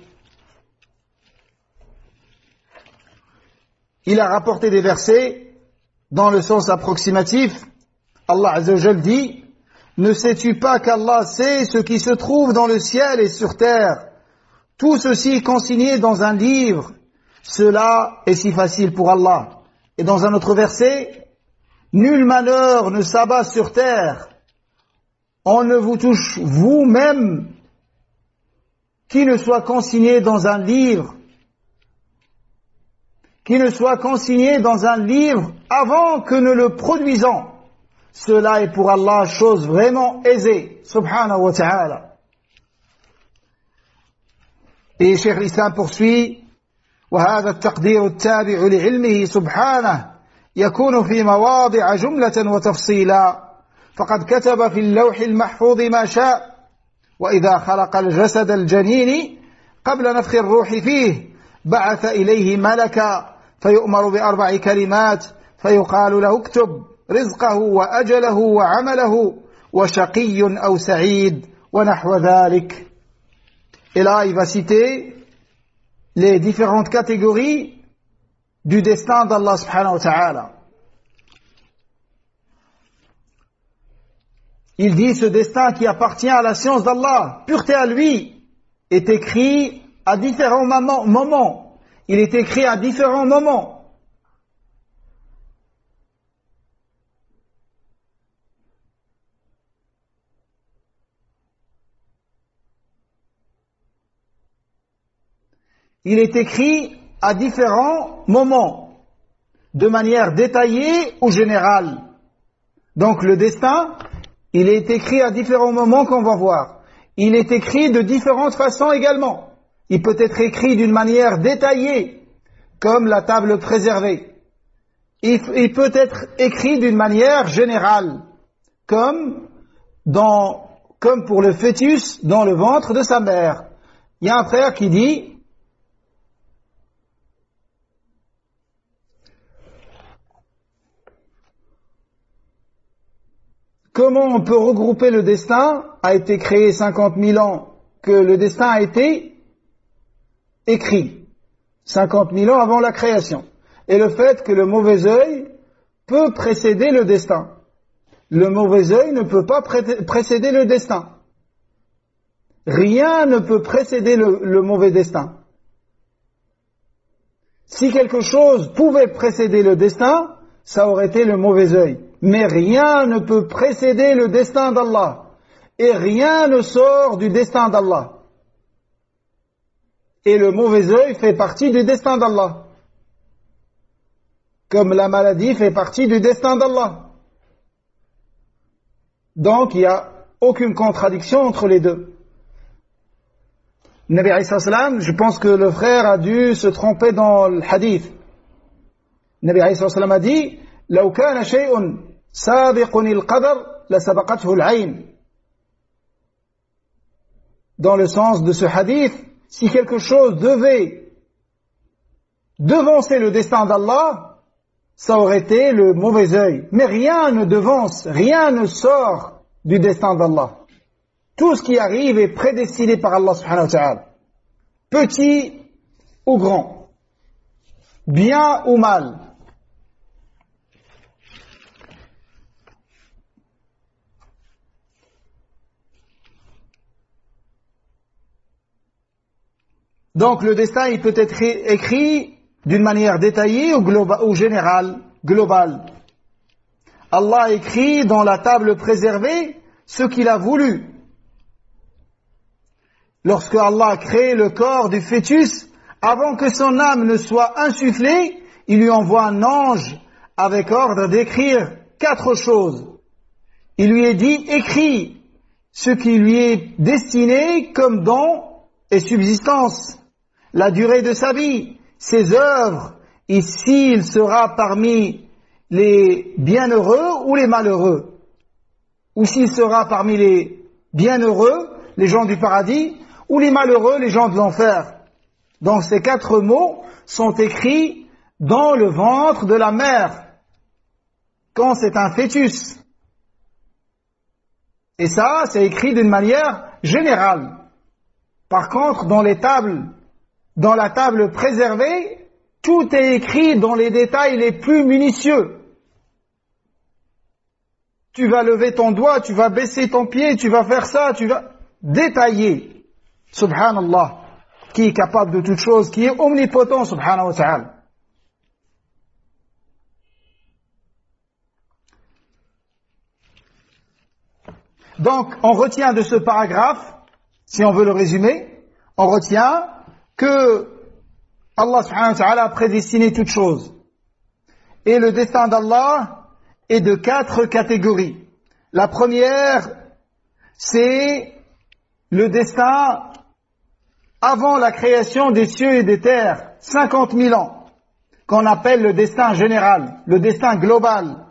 Il a rapporté des versets dans le sens approximatif. Allah Azza wa Jal dit: ne sais-tu pas qu'Allah sait ce qui se trouve dans le ciel et sur terre, tout ceci consigné dans un livre, cela est si facile pour Allah. Et dans un autre verset, nul malheur ne s'abat sur terre, on ne vous touche vous-même, qui ne soit consigné dans un livre, qui ne soit consigné dans un livre avant que nous le produisons. Cela est pour Allah chose vraiment aisée, subhanahu wa ta'ala. Et Cheikh l'Islam poursuit: وهذا التقدير التابع لعلمه سبحانه يكون في مواضع جملة وتفصيلا فقد كتب في اللوح المحفوظ ما شاء وإذا خلق الجسد الجنين قبل نفخ الروح فيه بعث إليه ملكا فيؤمر بأربع كلمات فيقال له اكتب رزقه وأجله وعمله وشقي أو سعيد ونحو ذلك. Et là, il va citer les différentes catégories du destin d'Allah subhanahu wa ta'ala. Il dit ce destin qui appartient à la science d'Allah, pureté à lui, est écrit à différents moments. Il est écrit à différents moments. il est écrit à différents moments, de manière détaillée ou générale. Donc le destin, il est écrit à différents moments qu'on va voir. Il est écrit de différentes façons également. Il peut être écrit d'une manière détaillée, comme la table préservée. Il, il peut être écrit d'une manière générale, comme, dans, comme pour le fœtus dans le ventre de sa mère. Il y a un frère qui dit, comment on peut regrouper le destin a été créé cinquante mille ans, que le destin a été écrit cinquante mille ans avant la création, et le fait que le mauvais œil peut précéder le destin. Le mauvais œil ne peut pas précéder le destin. Rien ne peut précéder le, le mauvais destin. Si quelque chose pouvait précéder le destin, ça aurait été le mauvais œil. Mais rien ne peut précéder le destin d'Allah. Et rien ne sort du destin d'Allah. Et le mauvais œil fait partie du destin d'Allah. Comme la maladie fait partie du destin d'Allah. Donc il n'y a aucune contradiction entre les deux. Nabi alayhi salam, je pense que le frère a dû se tromper dans le hadith. Nabi alayhi salam a dit, لو كان شيء سابق القدر لسبقته العين. Dans le sens de ce hadith, si quelque chose devait devancer le destin d'Allah, ça aurait été le mauvais œil. Mais rien ne devance, rien ne sort du destin d'Allah. Tout ce qui arrive est prédestiné par Allah subhanahu wa ta'ala. Petit ou grand, bien ou mal. Donc le destin, il peut être écrit d'une manière détaillée ou, globa, ou générale, globale. Allah écrit dans la table préservée ce qu'il a voulu. Lorsque Allah a créé le corps du fœtus, avant que son âme ne soit insufflée, il lui envoie un ange avec ordre d'écrire quatre choses. Il lui est dit, écris ce qui lui est destiné comme don et subsistance, la durée de sa vie, ses œuvres, et s'il sera parmi les bienheureux ou les malheureux, ou s'il sera parmi les bienheureux, les gens du paradis, ou les malheureux, les gens de l'enfer. Donc ces quatre mots sont écrits dans le ventre de la mère, quand c'est un fœtus. Et ça, c'est écrit d'une manière générale. Par contre, dans les tables, dans la table préservée, tout est écrit dans les détails les plus minutieux. Tu vas lever ton doigt, tu vas baisser ton pied, tu vas faire ça, tu vas détailler. Subhanallah, qui est capable de toutes choses, qui est omnipotent, subhanahu wa ta'ala. Donc, on retient de ce paragraphe, si on veut le résumer, on retient que Allah subhanahu wa ta'ala a prédestiné toutes choses. Et le destin d'Allah est de quatre catégories. La première, c'est le destin avant la création des cieux et des terres, cinquante mille ans, qu'on appelle le destin général, le destin global.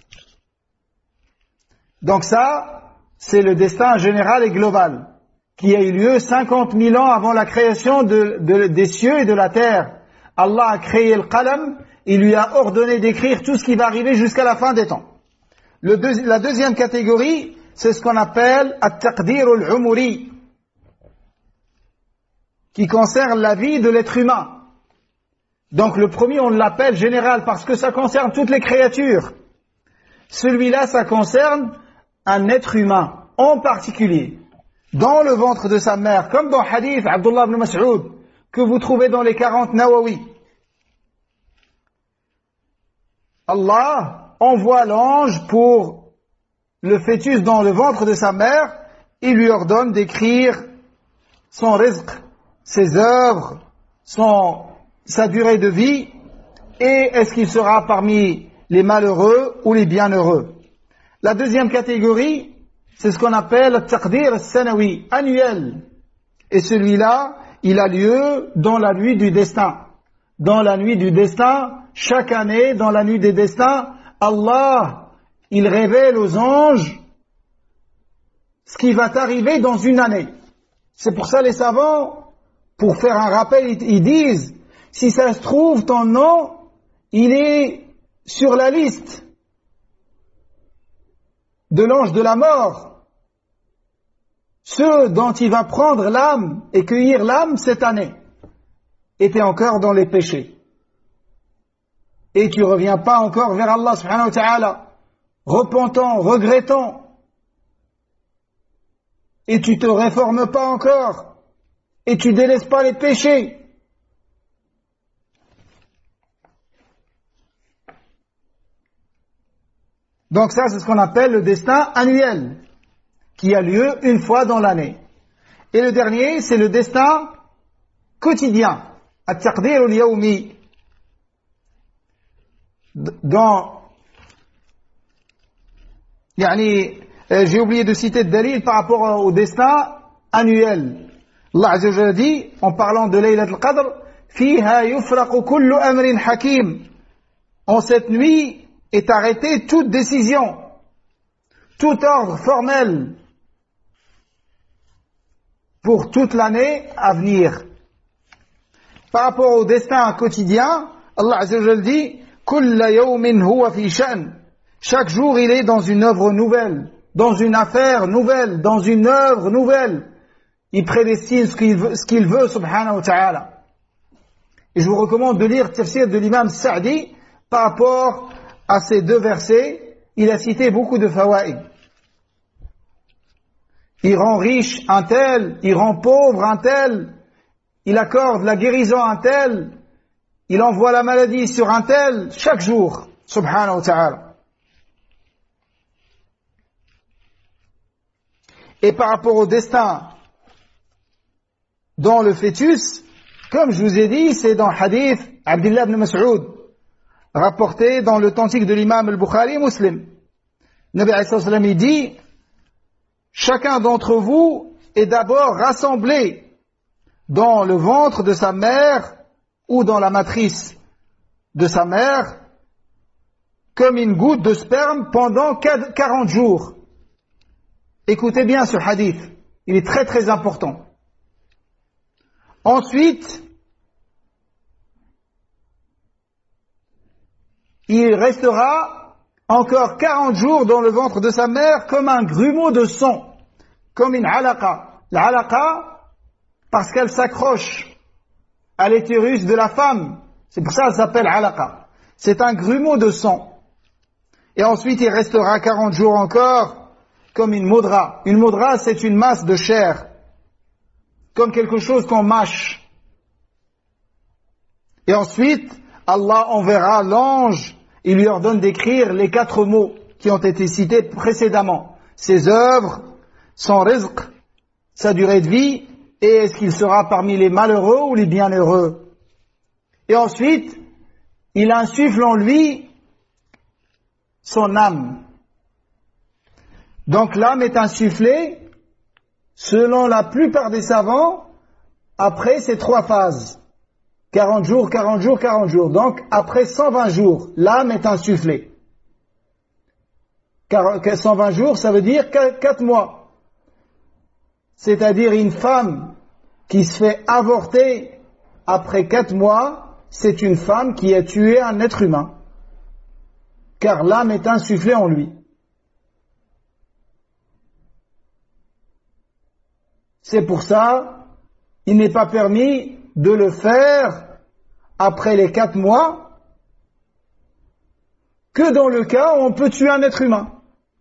Donc ça, c'est le destin général et global, qui a eu lieu cinquante mille ans avant la création de, de, des cieux et de la terre. Allah a créé le qalam, il lui a ordonné d'écrire tout ce qui va arriver jusqu'à la fin des temps. Le deux, la deuxième catégorie, c'est ce qu'on appelle at-taqdir al-umuri, qui concerne la vie de l'être humain. Donc le premier, on l'appelle général parce que ça concerne toutes les créatures. Celui-là, ça concerne un être humain en particulier, dans le ventre de sa mère, comme dans le hadith Abdullah ibn Mas'ud, que vous trouvez dans les quarante Nawawi. Allah envoie l'ange pour le fœtus dans le ventre de sa mère, il lui ordonne d'écrire son rizq, ses œuvres, son, sa durée de vie, et est-ce qu'il sera parmi les malheureux ou les bienheureux. La deuxième catégorie, c'est ce qu'on appelle le taqdir sanawi, annuel. Et celui-là, il a lieu dans la nuit du destin. Dans la nuit du destin, chaque année, dans la nuit des destins, Allah, il révèle aux anges ce qui va t'arriver dans une année. C'est pour ça les savants, pour faire un rappel, ils disent, si ça se trouve, ton nom, il est sur la liste de l'ange de la mort, ceux dont il va prendre l'âme et cueillir l'âme cette année, étaient encore dans les péchés. Et tu reviens pas encore vers Allah subhanahu wa ta'ala, repentant, regrettant, et tu te réformes pas encore, et tu délaisses pas les péchés. Donc ça, c'est ce qu'on appelle le destin annuel, qui a lieu une fois dans l'année. Et le dernier, c'est le destin quotidien, at-taqdir al-yawmi. Dans, yani, euh, j'ai oublié de citer le dalil par rapport au destin annuel. Allah Azza wa Jalla dit, en parlant de Laylat al-Qadr, fiha yufraqu kullu amrin hakim. En cette nuit est arrêtée toute décision, tout ordre formel pour toute l'année à venir. Par rapport au destin quotidien, Allah Azza wa Jalla dit, kulla yawmin huwa fi sha'n. Chaque jour il est dans une œuvre nouvelle, dans une affaire nouvelle, dans une œuvre nouvelle. Il prédestine ce qu'il veut, ce qu'il veut subhanahu wa ta'ala. Et je vous recommande de lire Tafsir de l'imam Sa'di par rapport à ces deux versets. Il a cité beaucoup de fawaïd. Il rend riche un tel, il rend pauvre un tel, il accorde la guérison à un tel, il envoie la maladie sur un tel, chaque jour, subhanahu wa ta'ala. Et par rapport au destin dans le fœtus, comme je vous ai dit, c'est dans le hadith Abdullah ibn Mas'ud, rapporté dans l'authentique de l'imam al-Bukhari Muslim. Nabi alayhi salam il dit, chacun d'entre vous est d'abord rassemblé dans le ventre de sa mère ou dans la matrice de sa mère comme une goutte de sperme pendant quarante jours. Écoutez bien ce hadith, il est très très important. Ensuite, il restera encore quarante jours dans le ventre de sa mère comme un grumeau de sang, comme une alaqa. L'alaqa, parce qu'elle s'accroche à l'utérus de la femme, c'est pour ça qu'elle s'appelle alaqa. C'est un grumeau de sang. Et ensuite, il restera quarante jours encore comme une modra. Une modra, c'est une masse de chair, comme quelque chose qu'on mâche. Et ensuite, Allah enverra l'ange, il lui ordonne d'écrire les quatre mots qui ont été cités précédemment. Ses œuvres, son rizq, sa durée de vie, et est-ce qu'il sera parmi les malheureux ou les bienheureux. Et ensuite, il insuffle en lui son âme. Donc l'âme est insufflée, selon la plupart des savants, après ces trois phases. quarante jours, quarante jours, quarante jours. Donc, après cent vingt jours, l'âme est insufflée. cent vingt jours, ça veut dire quatre mois. C'est-à-dire une femme qui se fait avorter après quatre mois, c'est une femme qui a tué un être humain. Car l'âme est insufflée en lui. C'est pour ça, il n'est pas permis de le faire après les quatre mois que dans le cas où on peut tuer un être humain.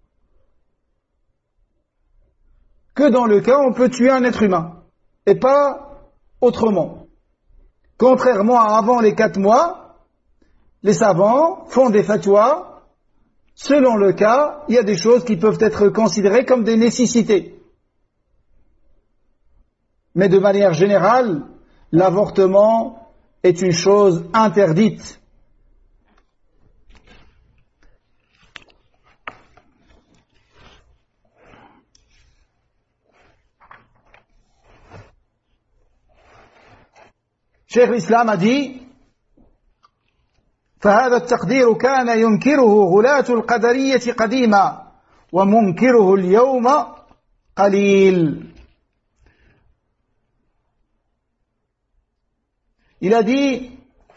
Que dans le cas où on peut tuer un être humain. Et pas autrement. Contrairement à avant les quatre mois, les savants font des fatwas. Selon le cas, il y a des choses qui peuvent être considérées comme des nécessités. Mais de manière générale, l'avortement est une chose interdite. Cheikh l'Islam a dit فهذا التقدير كان ينكره غلاة القدرية قديما ومنكره اليوم قليل. Il a dit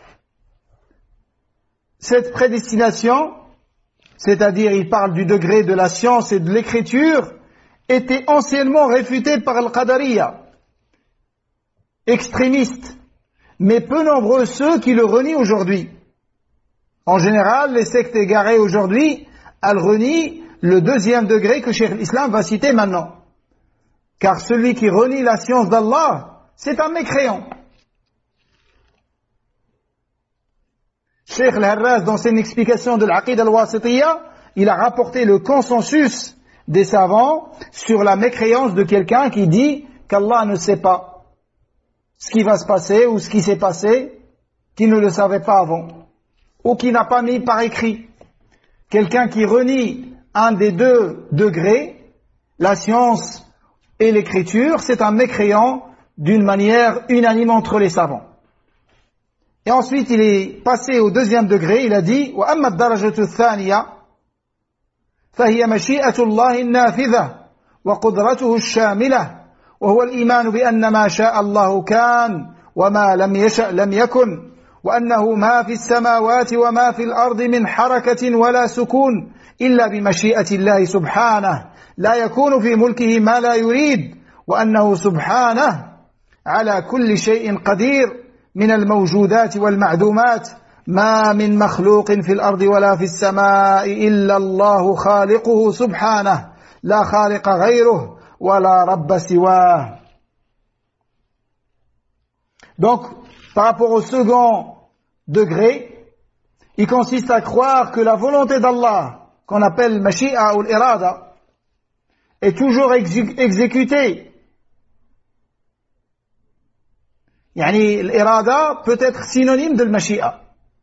cette prédestination, c'est-à-dire il parle du degré de la science et de l'écriture, était anciennement réfutée par al-Qadariya, extrémistes, mais peu nombreux ceux qui le renient aujourd'hui. En général, les sectes égarées aujourd'hui, elles renient le deuxième degré que Cheikh l'Islam va citer maintenant. Car celui qui renie la science d'Allah, c'est un mécréant. Cheikh al-Harraz, dans son explication de l'Aqid al-Wasitiyya, il a rapporté le consensus des savants sur la mécréance de quelqu'un qui dit qu'Allah ne sait pas ce qui va se passer ou ce qui s'est passé, qui ne le savait pas avant, ou qui n'a pas mis par écrit. Quelqu'un qui renie un des deux degrés, la science et l'écriture, c'est un mécréant d'une manière unanime entre les savants. Et ensuite, il est passé au deuxième degré, il a dit وَأَمَّا الدَّرَجَةُ الثَّانِيَةُ فَهِيَ مَشِيئَةُ اللَّهِ النَّافِذَةُ وَقُدْرَتُهُ الشَّامِلَةُ وهو الإيمان بأن ما شاء الله كان وما لم يشأ لم يكن وأنه ما في السماوات وما في الأرض من حركة ولا سكون إلا بمشيئة الله سبحانه لا يكون في ملكه ما لا يريد وأنه سبحانه على كل شيء قدير من الموجودات والمعدومات ما من مخلوق في الأرض ولا في السماء إلا الله خالقه سبحانه لا خالق غيره ولا رب سواه. Donc, par rapport au second degré, il consiste à croire que la volonté d'Allah, qu'on appelle Mashi'a ou l'Irada, est toujours exé- exécutée. Yani, l'Irada peut être synonyme de l'Mashi'a.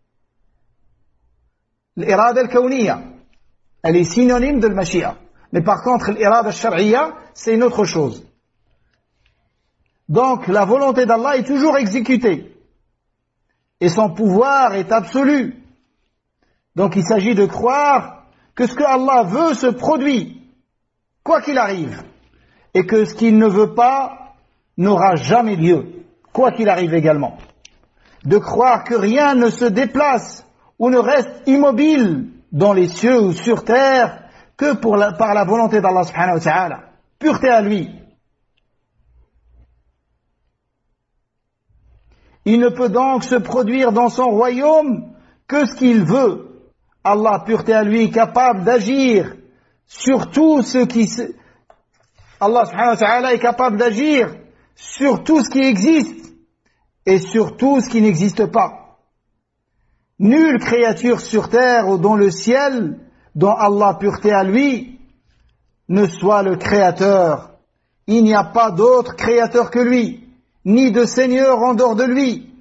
L'Irada al-Kawniya, elle est synonyme de l'Mashi'a. Mais par contre, l'Irada al-Shar'iyya, c'est une autre chose. Donc, la volonté d'Allah est toujours exécutée. Et son pouvoir est absolu. Donc, il s'agit de croire que ce que Allah veut se produit, quoi qu'il arrive. Et que ce qu'il ne veut pas n'aura jamais lieu, quoi qu'il arrive également. De croire que rien ne se déplace ou ne reste immobile dans les cieux ou sur terre que pour la, par la volonté d'Allah subhanahu wa ta'ala. Pureté à lui. Il ne peut donc se produire dans son royaume que ce qu'il veut. Allah, pureté à lui, capable d'agir sur tout ce qui se... Allah subhanahu wa ta'ala est capable d'agir sur tout ce qui existe et sur tout ce qui n'existe pas. Nulle créature sur terre ou dans le ciel dont Allah, pureté à lui, ne soit le créateur. Il n'y a pas d'autre créateur que lui, ni de Seigneur en dehors de lui.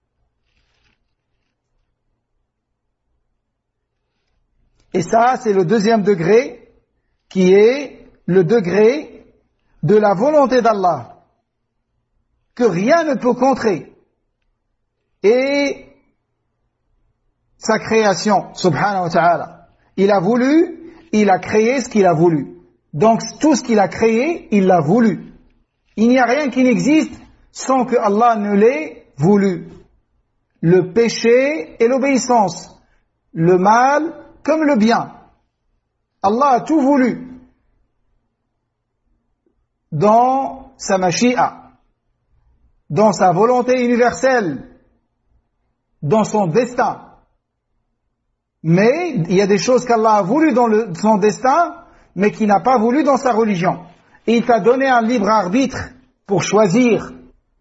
Et ça, c'est le deuxième degré, qui est le degré de la volonté d'Allah, que rien ne peut contrer. Et sa création, subhanahu wa ta'ala. Il a voulu, il a créé ce qu'il a voulu. Donc tout ce qu'il a créé, il l'a voulu. Il n'y a rien qui n'existe sans que Allah ne l'ait voulu. Le péché et l'obéissance, le mal comme le bien. Allah a tout voulu dans sa mashi'a, dans sa volonté universelle, dans son destin. Mais il y a des choses qu'Allah a voulu dans le, son destin, mais qu'il n'a pas voulu dans sa religion. Et il t'a donné un libre arbitre pour choisir.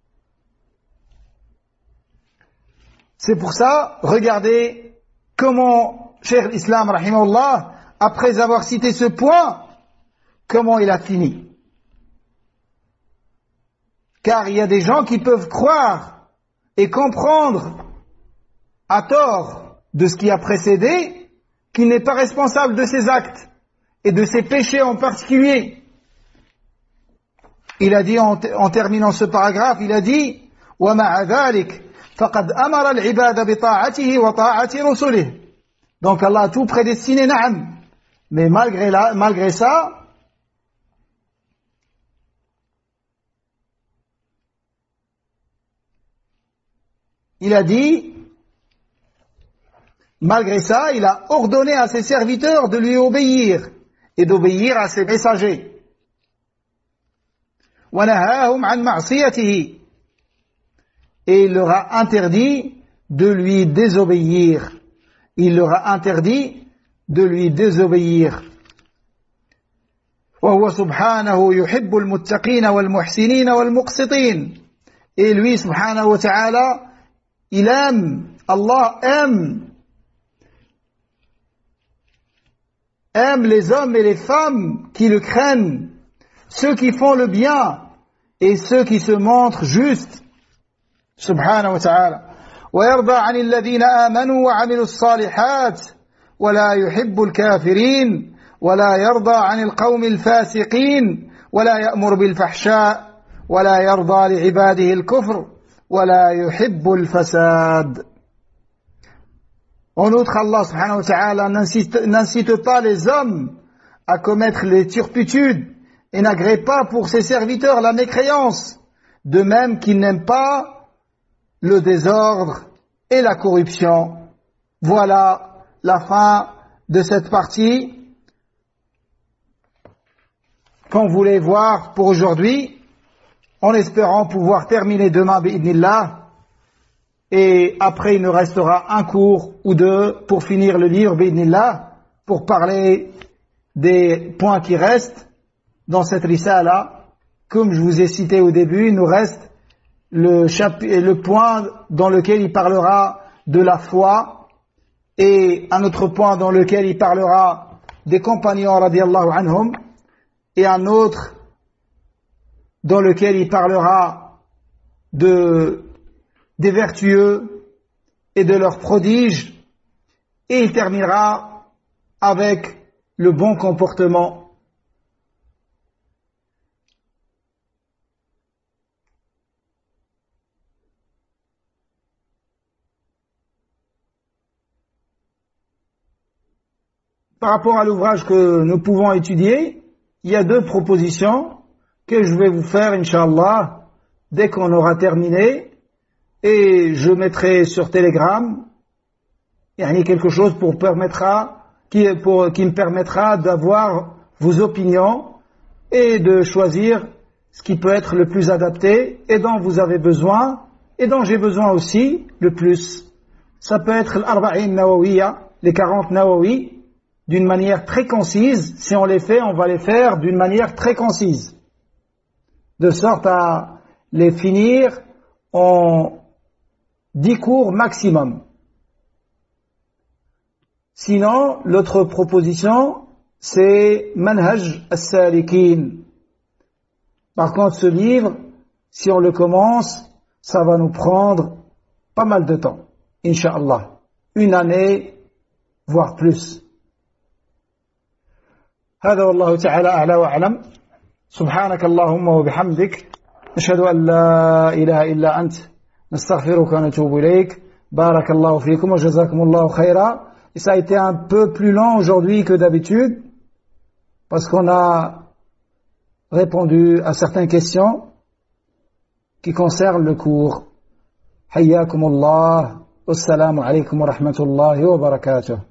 C'est pour ça, regardez comment Cheikh l'Islam, rahimahullah, après avoir cité ce point, comment il a fini. Car il y a des gens qui peuvent croire et comprendre à tort de ce qui a précédé qu'il n'est pas responsable de ses actes et de ses péchés en particulier. Il a dit en, en terminant ce paragraphe, il a dit وَمَعَ ذَلِكَ فَقَدْ أَمَرَ الْعِبَادَ بِطَاعَتِهِ وَطَاعَةِ رُسُلِهِ. Donc Allah a tout prédestiné, na'am. Mais malgré, la, malgré ça, il a dit, malgré ça, il a ordonné à ses serviteurs de lui obéir et d'obéir à ses messagers. وَنَهَاهُمْ عَنْ مَعْصِيَتِهِ. Et il leur a interdit de lui désobéir. Il leur a interdit de lui désobéir. وَهُوَ سُبْحَانَهُ يُحِبُّ الْمُتَّقِينَ وَالْمُحْسِنِينَ وَالْمُقْسِطِينَ. Et lui, subhanahu wa ta'ala, il aime, Allah aime, aime les hommes et les femmes qui le craignent, ceux qui font le bien et ceux qui se montrent justes, subhanahu wa ta'ala. ويرضى عن الذين آمنوا وعملوا الصالحات ولا يحب الكافرين ولا يرضى عن القوم الفاسقين ولا يأمر بالفحشاء ولا يرضى لعباده الكفر ولا يحب الفساد. En outre, Allah subhanahu wa ta'ala n'incite pas les hommes à commettre les turpitudes et n'agrée pas pour ses serviteurs la mécréance, de même qu'il n'aime pas le désordre et la corruption. Voilà la fin de cette partie qu'on voulait voir pour aujourd'hui, en espérant pouvoir terminer demain bi'idnillah, et après il nous restera un cours ou deux pour finir le livre bi'idnillah, pour parler des points qui restent dans cette risala. Comme je vous ai cité au début, il nous reste le, chapitre, le point dans lequel il parlera de la foi, et un autre point dans lequel il parlera des compagnons radiyallahu anhum, et un autre dans lequel il parlera de, des vertueux et de leurs prodiges, et il terminera avec le bon comportement. Par rapport à l'ouvrage que nous pouvons étudier, il y a deux propositions que je vais vous faire, Inch'Allah, dès qu'on aura terminé, et je mettrai sur Telegram, il y a quelque chose pour permettra, qui, pour, qui me permettra d'avoir vos opinions et de choisir ce qui peut être le plus adapté et dont vous avez besoin et dont j'ai besoin aussi le plus. Ça peut être l'Arba'in Nawawiya, les quarante Nawawi, d'une manière très concise. Si on les fait, on va les faire d'une manière très concise, de sorte à les finir en dix cours maximum. Sinon, l'autre proposition, c'est Manhaj as-Salikin. Par contre, ce livre, si on le commence, ça va nous prendre pas mal de temps, Inch'Allah. Une année, voire plus. هذا والله تعالى أعلى وأعلم. سبحانك اللهم وبحمدك نشهد أن لا إله إلا أنت نستغفرك ونتوب إليك. بارك الله فيكم وجزاكم الله خيرا. Et ça a été un peu plus long aujourd'hui que d'habitude parce qu'on a répondu à certaines questions qui concernent le cours. حياكم الله والسلام عليكم ورحمة الله وبركاته.